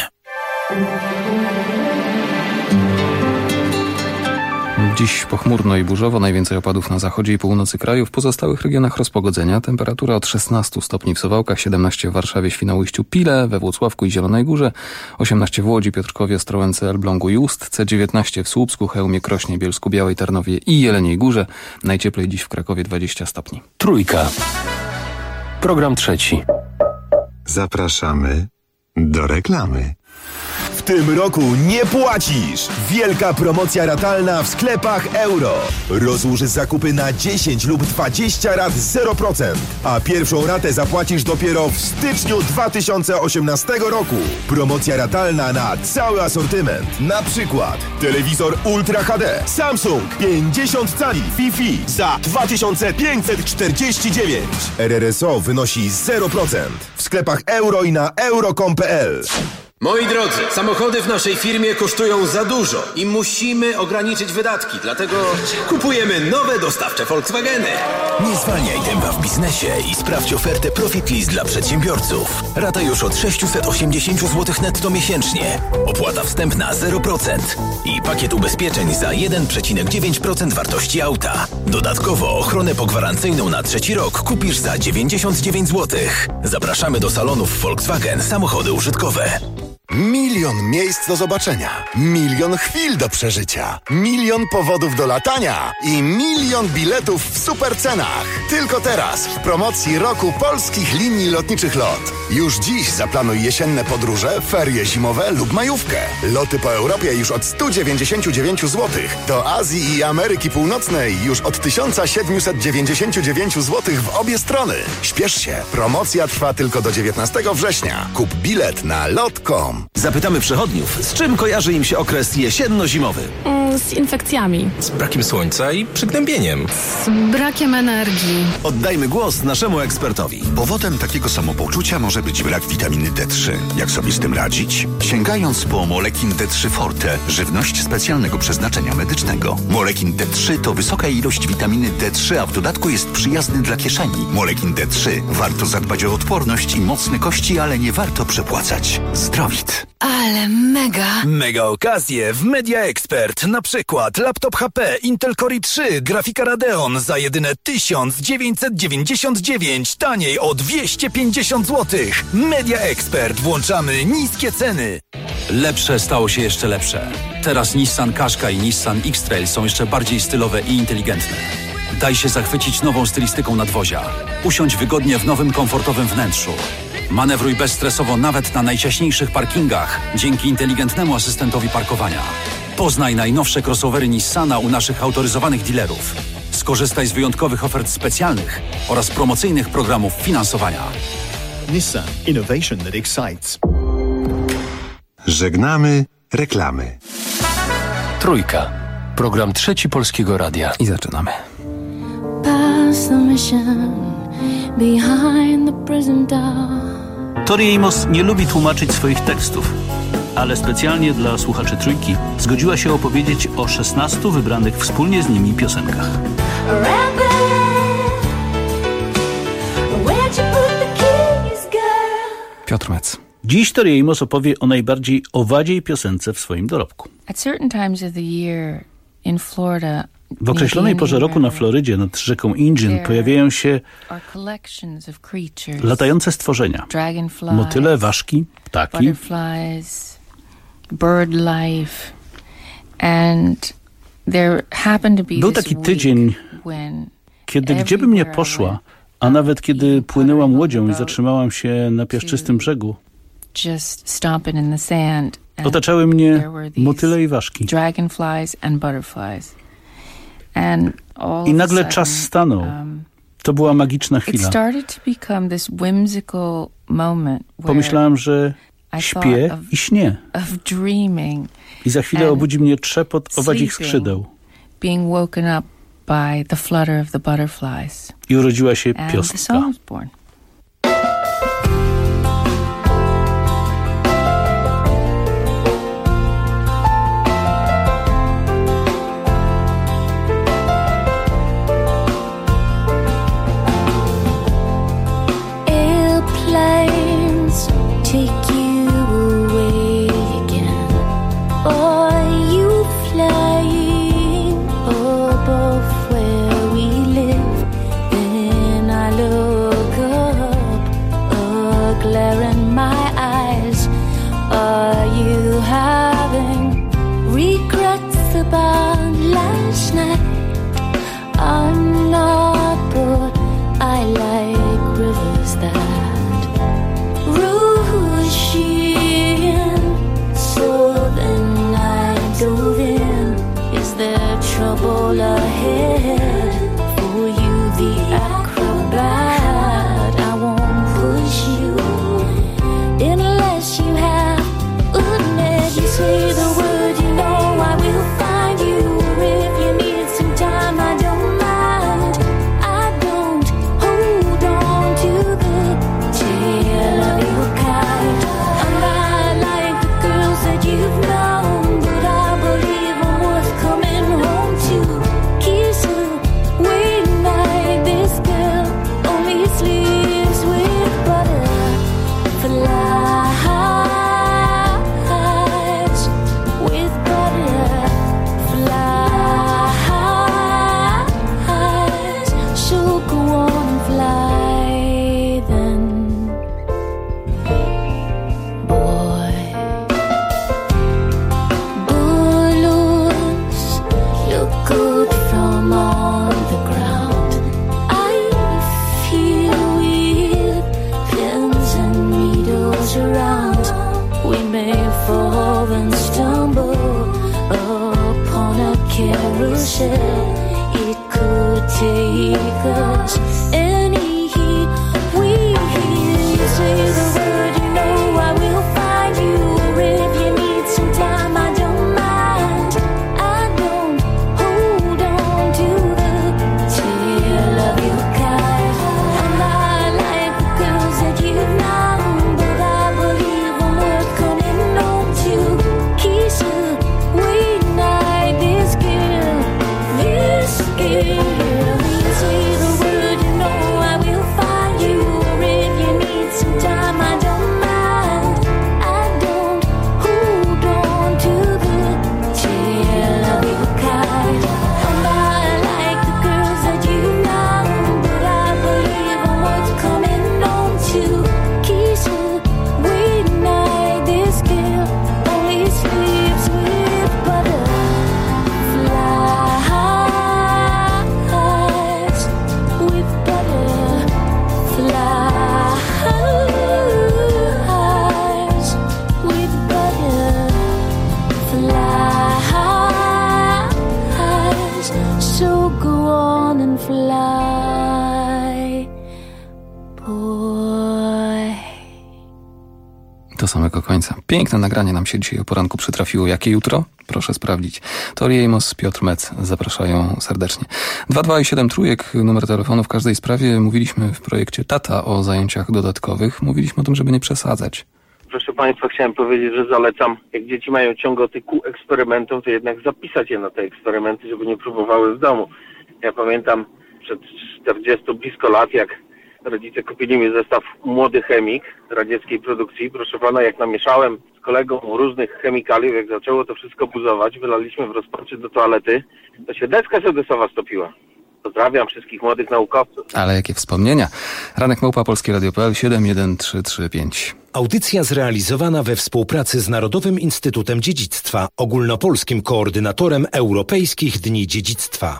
Dziś pochmurno i burzowo, najwięcej opadów na zachodzie i północy kraju, w pozostałych regionach rozpogodzenia. Temperatura od 16 stopni w Suwałkach, 17 w Warszawie, Świnoujściu, Pile, we Włocławku i Zielonej Górze, 18 w Łodzi, Piotrkowie, Ostrołęce, Elblągu i Ustce, 19 w Słupsku, Chełmie, Krośnie, Bielsku, Białej, Tarnowie i Jeleniej Górze. Najcieplej dziś w Krakowie 20 stopni. Trójka. Program trzeci. Zapraszamy do reklamy. W tym roku nie płacisz! Wielka promocja ratalna w sklepach Euro. Rozłóż zakupy na 10 lub 20 rat 0%, a pierwszą ratę zapłacisz dopiero w styczniu 2018 roku. Promocja ratalna na cały asortyment. Na przykład telewizor Ultra HD Samsung 50 cali Wi-Fi za 2549. RRSO wynosi 0%. W sklepach Euro i na euro.com.pl. Moi drodzy, samochody w naszej firmie kosztują za dużo i musimy ograniczyć wydatki, dlatego kupujemy nowe dostawcze Volkswageny. Nie zwalniaj tempa w biznesie i sprawdź ofertę Profit List dla przedsiębiorców. Rata już od 680 zł netto miesięcznie. Opłata wstępna 0% i pakiet ubezpieczeń za 1,9% wartości auta. Dodatkowo ochronę pogwarancyjną na 3. rok kupisz za 99 zł. Zapraszamy do salonów Volkswagen Samochody Użytkowe. Milion miejsc do zobaczenia, milion chwil do przeżycia, milion powodów do latania i milion biletów w supercenach. Tylko teraz w promocji roku polskich linii lotniczych LOT. Już dziś zaplanuj jesienne podróże, ferie zimowe lub majówkę. Loty po Europie już od 199 zł. Do Azji i Ameryki Północnej już od 1799 zł w obie strony. Śpiesz się, promocja trwa tylko do 19 września. Kup bilet na lot.com. Zapytamy przechodniów, z czym kojarzy im się okres jesienno-zimowy? Z infekcjami. Z brakiem słońca i przygnębieniem. Z brakiem energii. Oddajmy głos naszemu ekspertowi. Powodem takiego samopoczucia może być brak witaminy D3. Jak sobie z tym radzić? Sięgając po Molekin D3 Forte, żywność specjalnego przeznaczenia medycznego. Molekin D3 to wysoka ilość witaminy D3, a w dodatku jest przyjazny dla kieszeni. Molekin D3. Warto zadbać o odporność i mocne kości, ale nie warto przepłacać. Zdrowit. Ale mega. Mega okazje w Media Expert. Na przykład laptop HP Intel Core i3, grafika Radeon za jedyne 1999, taniej o 250 zł. Media Expert. Włączamy niskie ceny. Lepsze stało się jeszcze lepsze. Teraz Nissan Qashqai i Nissan X-Trail są jeszcze bardziej stylowe i inteligentne. Daj się zachwycić nową stylistyką nadwozia. Usiądź wygodnie w nowym, komfortowym wnętrzu. Manewruj bezstresowo nawet na najciaśniejszych parkingach dzięki inteligentnemu asystentowi parkowania. Poznaj najnowsze crossovery Nissana u naszych autoryzowanych dealerów. Skorzystaj z wyjątkowych ofert specjalnych oraz promocyjnych programów finansowania. Nissan Innovation that excites. Żegnamy reklamy. Trójka. Program Trzeci Polskiego Radia. I zaczynamy. Past the mission, behind the prison door. Tori Amos nie lubi tłumaczyć swoich tekstów, ale specjalnie dla słuchaczy Trójki zgodziła się opowiedzieć o 16 wybranych wspólnie z nimi piosenkach. Piotr Mec. Dziś Tori Amos opowie o najbardziej owadziej piosence w swoim dorobku. At certain times of the year in Florida, w określonej porze roku na Florydzie nad rzeką Indian pojawiają się latające stworzenia. Motyle, ważki, ptaki. Był taki tydzień, kiedy gdziebym nie poszła, a nawet kiedy płynęłam łodzią i zatrzymałam się na piaszczystym brzegu, otaczały mnie motyle i ważki. I nagle czas stanął. To była magiczna chwila. Pomyślałam, że śpię i śnię. I za chwilę obudzi mnie trzepot owadzich skrzydeł. I urodziła się piosenka. Above where we live, then I look up. 'cause any we say the word, you know I will find you. If you need some time, I don't mind. I don't hold on to the tail of your kite. I'm not like the girls that you've known, but I believe I'm worth coming on to. Kiss you, wait night, this girl. You say the word, you know I will find you. If you need some time, I don't mind. I don't hold on to the tail of your kite. I'm not like the girls that you know, but I believe I'm worth coming on to. Kiss you, wait night, this girl only sleeps with butterflies. With butterflies. With butterflies. So go on and fly, boy. Do samego końca. Piękne nagranie nam się dzisiaj o poranku przytrafiło. Jakie jutro? Proszę sprawdzić. Tori Amos, Piotr Metz zapraszają serdecznie. 22 i 7 trójek, numer telefonu w każdej sprawie. Mówiliśmy w projekcie Tata o zajęciach dodatkowych. Mówiliśmy o tym, żeby nie przesadzać. Proszę Państwa, chciałem powiedzieć, że zalecam, jak dzieci mają ciągoty ku eksperymentom, to jednak zapisać je na te eksperymenty, żeby nie próbowały w domu. Ja pamiętam przed 40 blisko lat, jak rodzice kupili mi zestaw Młody Chemik radzieckiej produkcji. Proszę Pana, jak namieszałem z kolegą różnych chemikaliów, jak zaczęło to wszystko buzować, wylaliśmy w rozpaczy do toalety, to się deska sedesowa stopiła. Pozdrawiam wszystkich młodych naukowców. Ale jakie wspomnienia. Ranek@polskieradio.pl 71335. Audycja zrealizowana we współpracy z Narodowym Instytutem Dziedzictwa, ogólnopolskim koordynatorem Europejskich Dni Dziedzictwa.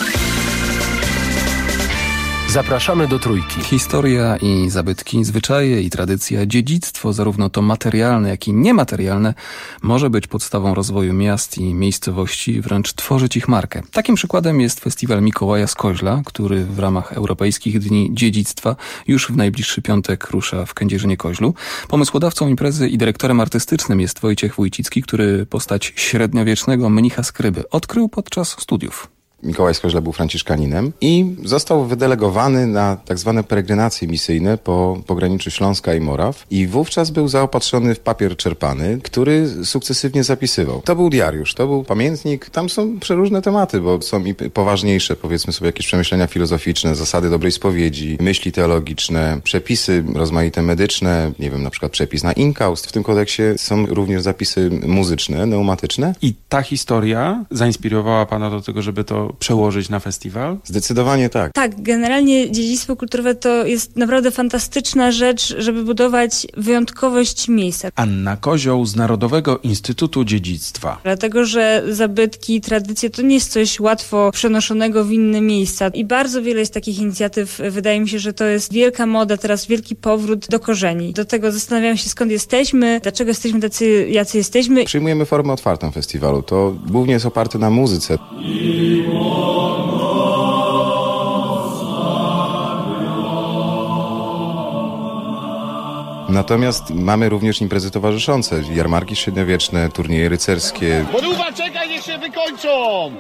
Zapraszamy do Trójki. Historia i zabytki, zwyczaje i tradycja, dziedzictwo, zarówno to materialne, jak i niematerialne, może być podstawą rozwoju miast i miejscowości, wręcz tworzyć ich markę. Takim przykładem jest festiwal Mikołaja z Koźla, który w ramach Europejskich Dni Dziedzictwa już w najbliższy piątek rusza w Kędzierzynie-Koźlu. Pomysłodawcą imprezy i dyrektorem artystycznym jest Wojciech Wójcicki, który postać średniowiecznego mnicha Skryby odkrył podczas studiów. Mikołaj z Koźla był franciszkaninem i został wydelegowany na tak zwane peregrinacje misyjne po pograniczu Śląska i Moraw i wówczas był zaopatrzony w papier czerpany, który sukcesywnie zapisywał. To był diariusz, to był pamiętnik, tam są przeróżne tematy, bo są i poważniejsze, powiedzmy sobie jakieś przemyślenia filozoficzne, zasady dobrej spowiedzi, myśli teologiczne, przepisy rozmaite medyczne, nie wiem, na przykład przepis na inkaust. W tym kodeksie są również zapisy muzyczne, pneumatyczne. I ta historia zainspirowała Pana do tego, żeby to przełożyć na festiwal? Zdecydowanie tak. Tak, generalnie dziedzictwo kulturowe to jest naprawdę fantastyczna rzecz, żeby budować wyjątkowość miejsca. Anna Kozioł z Narodowego Instytutu Dziedzictwa. Dlatego, że zabytki, tradycje to nie jest coś łatwo przenoszonego w inne miejsca. I bardzo wiele jest takich inicjatyw. Wydaje mi się, że to jest wielka moda, teraz wielki powrót do korzeni. Do tego zastanawiam się, skąd jesteśmy, dlaczego jesteśmy tacy, jacy jesteśmy. Przyjmujemy formę otwartą festiwalu. To głównie jest oparte na muzyce. Natomiast mamy również imprezy towarzyszące, jarmarki średniowieczne, turnieje rycerskie. Podłuba, czekaj, niech się wykończą!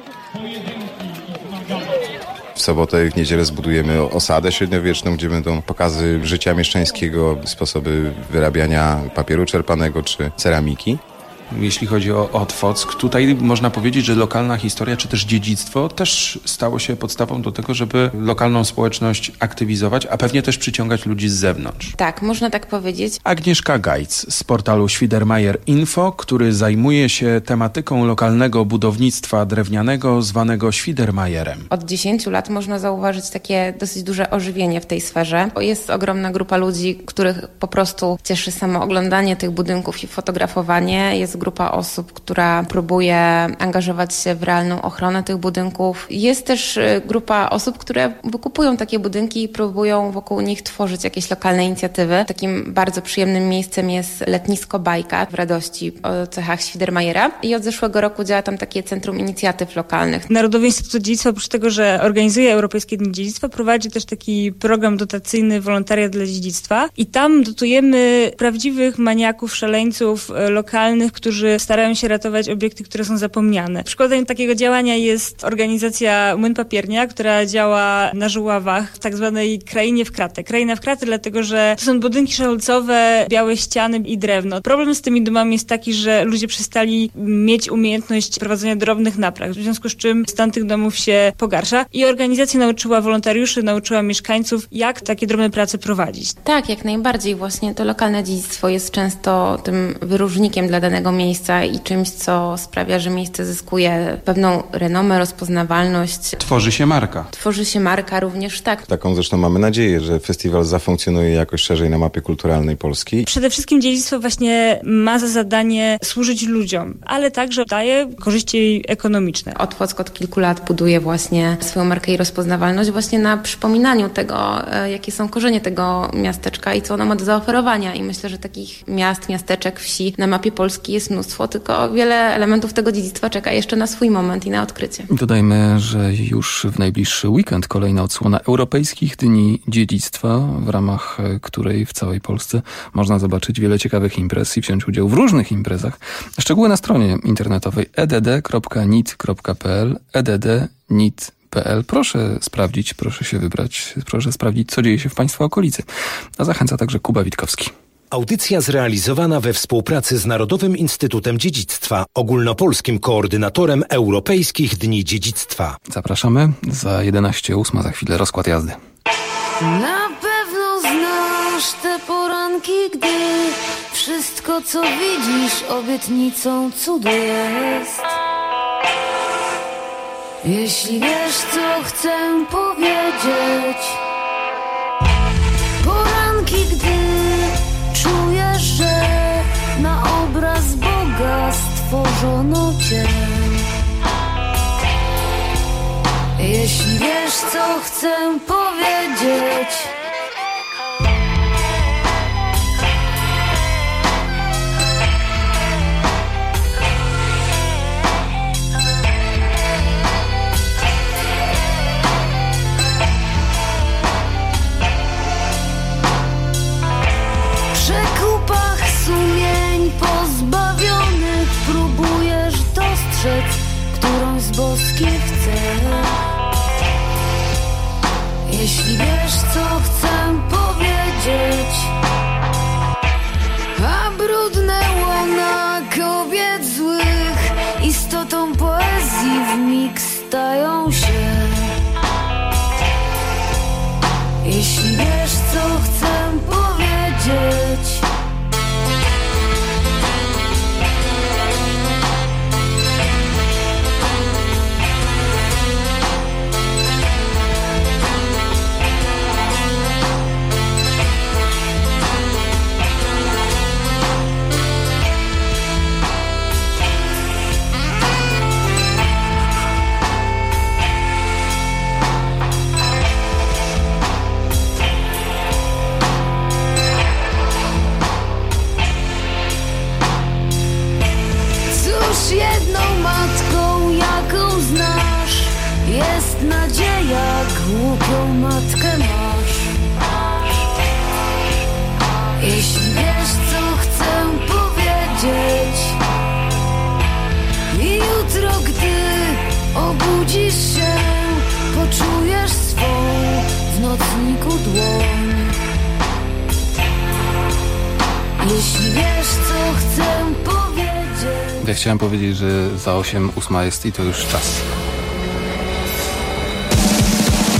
W sobotę i w niedzielę zbudujemy osadę średniowieczną, gdzie będą pokazy życia mieszczańskiego, sposoby wyrabiania papieru czerpanego czy ceramiki. Jeśli chodzi o Otwock, tutaj można powiedzieć, że lokalna historia czy też dziedzictwo też stało się podstawą do tego, żeby lokalną społeczność aktywizować, a pewnie też przyciągać ludzi z zewnątrz. Tak, można tak powiedzieć. Agnieszka Gajc z portalu Świdermajer Info, który zajmuje się tematyką lokalnego budownictwa drewnianego zwanego Świdermajerem. Od 10 lat można zauważyć takie dosyć duże ożywienie w tej sferze. Jest ogromna grupa ludzi, których po prostu cieszy samo oglądanie tych budynków i fotografowanie. Jest grupa osób, która próbuje angażować się w realną ochronę tych budynków. Jest też grupa osób, które wykupują takie budynki i próbują wokół nich tworzyć jakieś lokalne inicjatywy. Takim bardzo przyjemnym miejscem jest letnisko Bajka w Radości o cechach Świdermajera i od zeszłego roku działa tam takie centrum inicjatyw lokalnych. Narodowy Instytut Dziedzictwa, oprócz tego, że organizuje Europejskie Dni Dziedzictwa, prowadzi też taki program dotacyjny Wolontariat dla Dziedzictwa i tam dotujemy prawdziwych maniaków, szaleńców lokalnych, którzy starają się ratować obiekty, które są zapomniane. Przykładem takiego działania jest organizacja Młyn Papiernia, która działa na Żuławach w tak zwanej krainie w kratę. Kraina w kratę, dlatego że to są budynki szalcowe, białe ściany i drewno. Problem z tymi domami jest taki, że ludzie przestali mieć umiejętność prowadzenia drobnych napraw, w związku z czym stan tych domów się pogarsza i organizacja nauczyła wolontariuszy, nauczyła mieszkańców, jak takie drobne prace prowadzić. Tak, jak najbardziej. Właśnie to lokalne dziedzictwo jest często tym wyróżnikiem dla danego miejsca i czymś, co sprawia, że miejsce zyskuje pewną renomę, rozpoznawalność. Tworzy się marka. Tworzy się marka również, tak. Taką zresztą mamy nadzieję, że festiwal zafunkcjonuje jakoś szerzej na mapie kulturalnej Polski. Przede wszystkim dziedzictwo właśnie ma za zadanie służyć ludziom, ale także daje korzyści ekonomiczne. Otwock od kilku lat buduje właśnie swoją markę i rozpoznawalność właśnie na przypominaniu tego, jakie są korzenie tego miasteczka i co ono ma do zaoferowania. I myślę, że takich miast, miasteczek, wsi na mapie Polski jest mnóstwo, tylko wiele elementów tego dziedzictwa czeka jeszcze na swój moment i na odkrycie. Dodajmy, że już w najbliższy weekend kolejna odsłona Europejskich Dni Dziedzictwa, w ramach której w całej Polsce można zobaczyć wiele ciekawych imprez i wziąć udział w różnych imprezach. Szczegóły na stronie internetowej edd.nit.pl edd.nit.pl. Proszę sprawdzić, proszę się wybrać, proszę sprawdzić, co dzieje się w Państwa okolicy. A zachęca także Kuba Witkowski. Audycja zrealizowana we współpracy z Narodowym Instytutem Dziedzictwa, ogólnopolskim koordynatorem Europejskich Dni Dziedzictwa. Zapraszamy za 11:08, za chwilę rozkład jazdy. Na pewno znasz te poranki, gdy wszystko, co widzisz, obietnicą cudu jest. Jeśli wiesz, co chcę powiedzieć, poranki, gdy czujesz, że na obraz Boga stworzono cię. Jeśli wiesz, co chcę powiedzieć, w przekupach sumień pozbawionych próbujesz dostrzec którąś z boskich cech. Jeśli wiesz, co chcę powiedzieć, a brudne łona kobiet złych istotą poezji wmig stają się. Jeśli wiesz, co chcę powiedzieć, jedną matką, jaką znasz, jest nadzieja, głupią matkę masz. Jeśli wiesz, co chcę powiedzieć, i jutro, gdy obudzisz się, poczujesz swą w nocniku dłoń. Jeśli wiesz, co chcę powiedzieć. Ja chciałem powiedzieć, że za 8:08 jest i to już czas.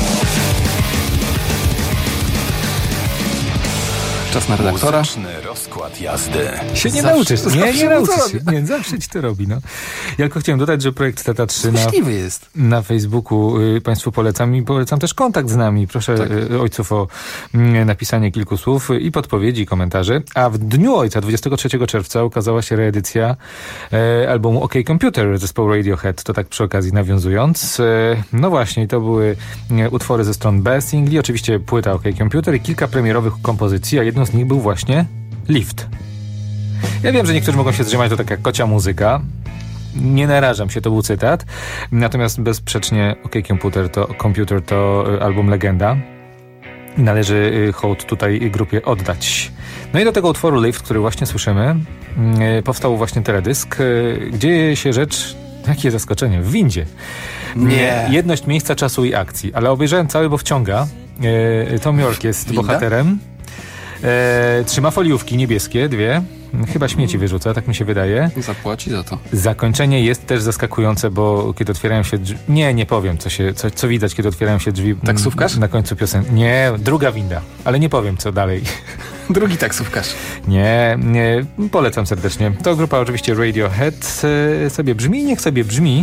Czas na redaktora. Muzyczny rozkład. wykład jazdy. Się nie nauczysz. Nie nauczysz się. Nie, zawsze ci to robi, no. Ja tylko chciałem dodać, że projekt Teta 3 na Facebooku Państwu polecam i polecam też kontakt z nami. Proszę ojców o napisanie kilku słów i podpowiedzi, i komentarzy. A w Dniu Ojca, 23 czerwca, ukazała się reedycja albumu OK Computer zespołu Radiohead. To tak przy okazji nawiązując. No właśnie, to były utwory ze stron B singli, oczywiście płyta OK Computer i kilka premierowych kompozycji, a jedną z nich był właśnie Lift. Ja wiem, że niektórzy mogą się zrzymać, to taka kocia muzyka. Nie narażam się, to był cytat. Natomiast bezsprzecznie OK Computer to album legenda. Należy hołd tutaj grupie oddać. No i do tego utworu Lift, który właśnie słyszymy, powstał właśnie teledysk. Dzieje się rzecz, jakie zaskoczenie, w windzie. Nie. Jedność miejsca, czasu i akcji. Ale obejrzałem cały, bo wciąga. Tom York jest bohaterem. Trzyma foliówki niebieskie, 2. Chyba śmieci wyrzuca, tak mi się wydaje. Zapłaci za to. Zakończenie jest też zaskakujące, bo kiedy otwierają się drzwi... Nie powiem, co widać, kiedy otwierają się drzwi. Taksówkarz? Na końcu piosenki. Nie, druga winda, ale nie powiem, co dalej. Drugi taksówkarz. Nie, polecam serdecznie. To grupa oczywiście Radiohead. Sobie brzmi, niech sobie brzmi.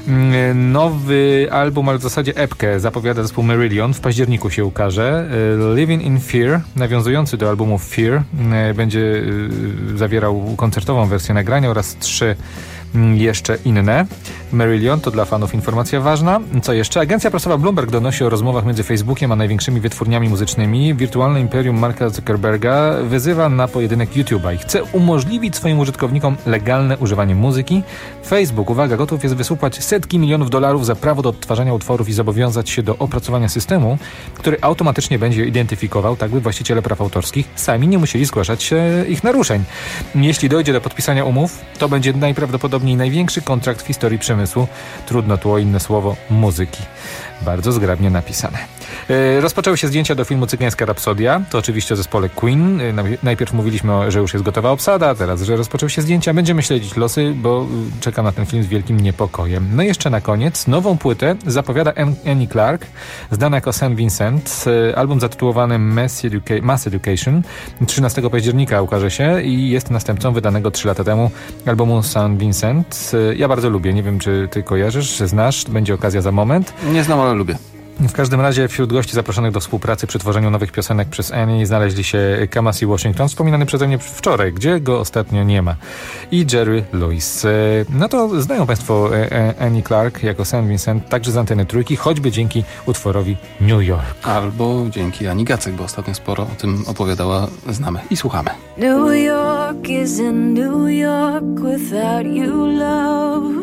Nowy album, ale w zasadzie epkę zapowiada zespół Marillion. W październiku się ukaże. Living in Fear, nawiązujący do albumu Fear, będzie zawierał koncertową wersję nagrania oraz 3 jeszcze inne. Marillion to dla fanów informacja ważna. Co jeszcze? Agencja prasowa Bloomberg donosi o rozmowach między Facebookiem a największymi wytwórniami muzycznymi. Wirtualne imperium Marka Zuckerberga wyzywa na pojedynek YouTube'a i chce umożliwić swoim użytkownikom legalne używanie muzyki. Facebook, uwaga, gotów jest wysłuchać setki milionów dolarów za prawo do odtwarzania utworów i zobowiązać się do opracowania systemu, który automatycznie będzie identyfikował, tak by właściciele praw autorskich sami nie musieli zgłaszać się ich naruszeń. Jeśli dojdzie do podpisania umów, to będzie najprawdopodobniej największy kontrakt w historii przemysłu. Trudno tu o inne słowo, muzyki. Bardzo zgrabnie napisane. Rozpoczęły się zdjęcia do filmu Cygańska Rapsodia. To oczywiście o zespole Queen. Najpierw mówiliśmy, że już jest gotowa obsada, teraz, że rozpoczęły się zdjęcia. Będziemy śledzić losy, bo czekam na ten film z wielkim niepokojem. No i jeszcze na koniec nową płytę zapowiada Annie Clark, znana jako St. Vincent. Album zatytułowany Mass Education 13 października ukaże się i jest następcą wydanego 3 lata temu albumu St. Vincent. Ja bardzo lubię. Nie wiem, czy ty kojarzysz, czy znasz. Będzie okazja za moment. Nie znam, ale lubię. W każdym razie wśród gości zaproszonych do współpracy przy tworzeniu nowych piosenek przez Annie znaleźli się Kamasi Washington, wspominany przeze mnie wczoraj, gdzie go ostatnio nie ma, i Jerry Lewis. No to znają Państwo Annie Clark jako St. Vincent także z anteny Trójki, choćby dzięki utworowi New York. Albo dzięki Ani Gacek, bo ostatnio sporo o tym opowiadała, znamy i słuchamy. New York isn't New York without you, love.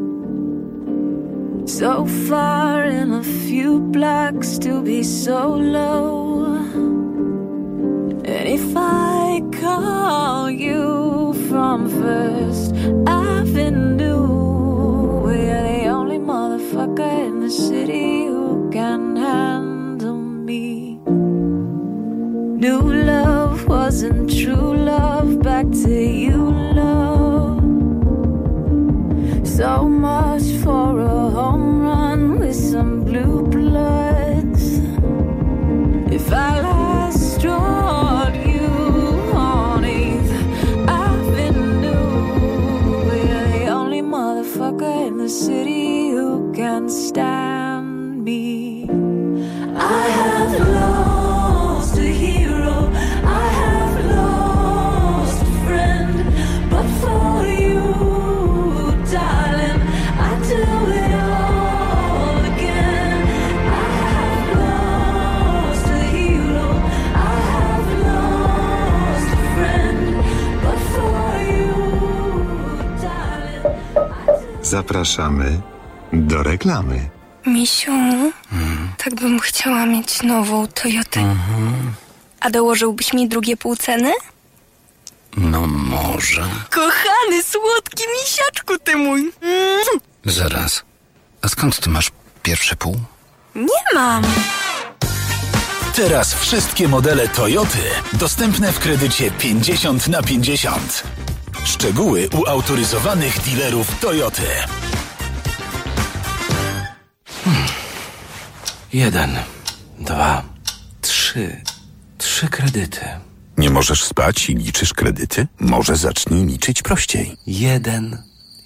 So far in a few blocks to be so low. And if I call you from First Avenue, we're the only motherfucker in the city who can handle me. New love wasn't true love, back to you, love. So much for a home run with some blue bloods. If I last drawed you on 8th Avenue, we're the only motherfucker in the city who can stand me. I have lost a hero, I have lost a friend, but for you, darling, I do it all again. I have lost a hero, I have lost a friend, but for you, darling, Zapraszamy do reklamy. Misiu, tak bym chciała mieć nową Toyotę. A dołożyłbyś mi drugie pół ceny? No może. Kochany, słodki misiaczku ty mój. Zaraz. A skąd ty masz pierwsze pół? Nie mam. Teraz wszystkie modele Toyoty dostępne w kredycie 50/50. Szczegóły u autoryzowanych dealerów Toyoty. 1, 2, 3. 3 kredyty. Nie możesz spać i liczysz kredyty? Może zacznij liczyć prościej. 1.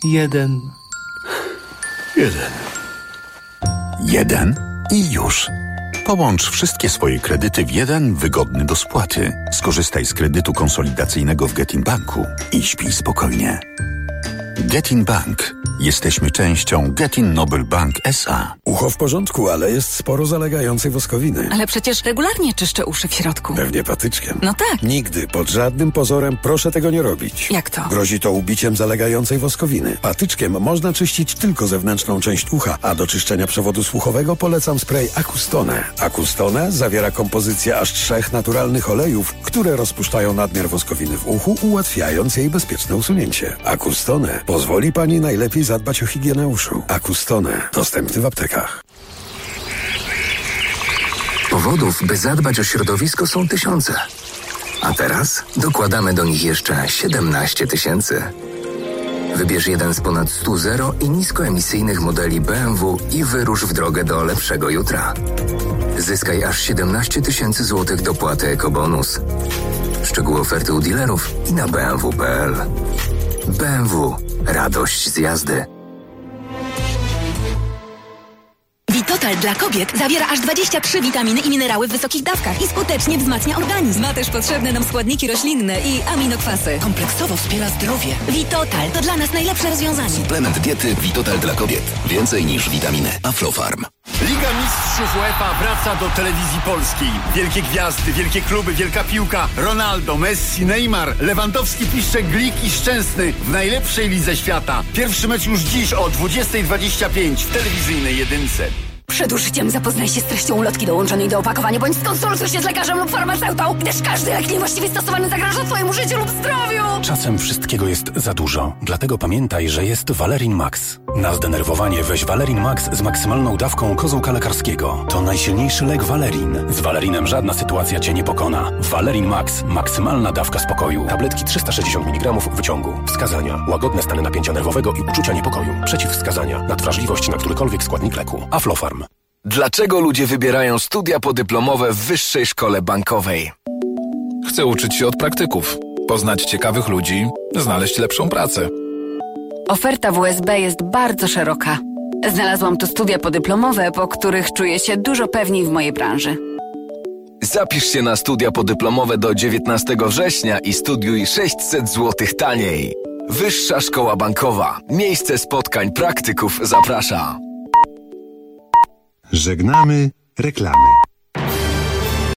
1 i już. Połącz wszystkie swoje kredyty w jeden wygodny do spłaty. Skorzystaj z kredytu konsolidacyjnego w Getin Banku i śpij spokojnie. Getin Bank. Jesteśmy częścią Getin Noble Bank S.A. Ucho w porządku, ale jest sporo zalegającej woskowiny. Ale przecież regularnie czyszczę uszy w środku. Pewnie patyczkiem. No tak. Nigdy, pod żadnym pozorem proszę tego nie robić. Jak to? Grozi to ubiciem zalegającej woskowiny. Patyczkiem można czyścić tylko zewnętrzną część ucha, a do czyszczenia przewodu słuchowego polecam spray Acustone. Acustone zawiera kompozycję aż 3 naturalnych olejów, które rozpuszczają nadmiar woskowiny w uchu, ułatwiając jej bezpieczne usunięcie. Acustone pozwoli Pani najlepiej zadbać o higienę uszu. Acustone. Dostępny w aptekach. Powodów, by zadbać o środowisko, są tysiące. A teraz dokładamy do nich jeszcze 17 000. Wybierz jeden z ponad 100 zero i niskoemisyjnych modeli BMW i wyrusz w drogę do lepszego jutra. Zyskaj aż 17 000 złotych dopłaty ekobonus. Szczegóły oferty u dealerów i na bmw.pl. BMW. Radość z jazdy. Vitotal dla kobiet zawiera aż 23 witaminy i minerały w wysokich dawkach i skutecznie wzmacnia organizm. Ma też potrzebne nam składniki roślinne i aminokwasy. Kompleksowo wspiera zdrowie. Vitotal to dla nas najlepsze rozwiązanie. Suplement diety Vitotal dla kobiet. Więcej niż witaminy. Aflofarm. Liga Mistrzów UEFA wraca do telewizji polskiej. Wielkie gwiazdy, wielkie kluby, wielka piłka. Ronaldo, Messi, Neymar, Lewandowski, Piszczek, Glik i Szczęsny w najlepszej lidze świata. Pierwszy mecz już dziś o 20:25 w telewizyjnej jedynce. Przed użyciem zapoznaj się z treścią ulotki dołączonej do opakowania, bądź skonsultuj się z lekarzem lub farmaceutą, gdyż każdy lek niewłaściwie stosowany zagraża twojemu życiu lub zdrowiu. Czasem wszystkiego jest za dużo, dlatego pamiętaj, że jest Valerin Max. Na zdenerwowanie weź Valerin Max z maksymalną dawką kozłka lekarskiego. To najsilniejszy lek Valerin. Z Valerinem żadna sytuacja cię nie pokona. Valerin Max. Maksymalna dawka spokoju. Tabletki 360 mg wyciągu. Wskazania. Łagodne stany napięcia nerwowego i uczucia niepokoju. Przeciwwskazania. Nadwrażliwość na którykolwiek składnik leku. Aflofarm. Dlaczego ludzie wybierają studia podyplomowe w Wyższej Szkole Bankowej? Chcę uczyć się od praktyków, poznać ciekawych ludzi, znaleźć lepszą pracę. Oferta WSB jest bardzo szeroka. Znalazłam tu studia podyplomowe, po których czuję się dużo pewniej w mojej branży. Zapisz się na studia podyplomowe do 19 września i studiuj 600 zł taniej. Wyższa Szkoła Bankowa. Miejsce spotkań praktyków zaprasza. Żegnamy reklamy.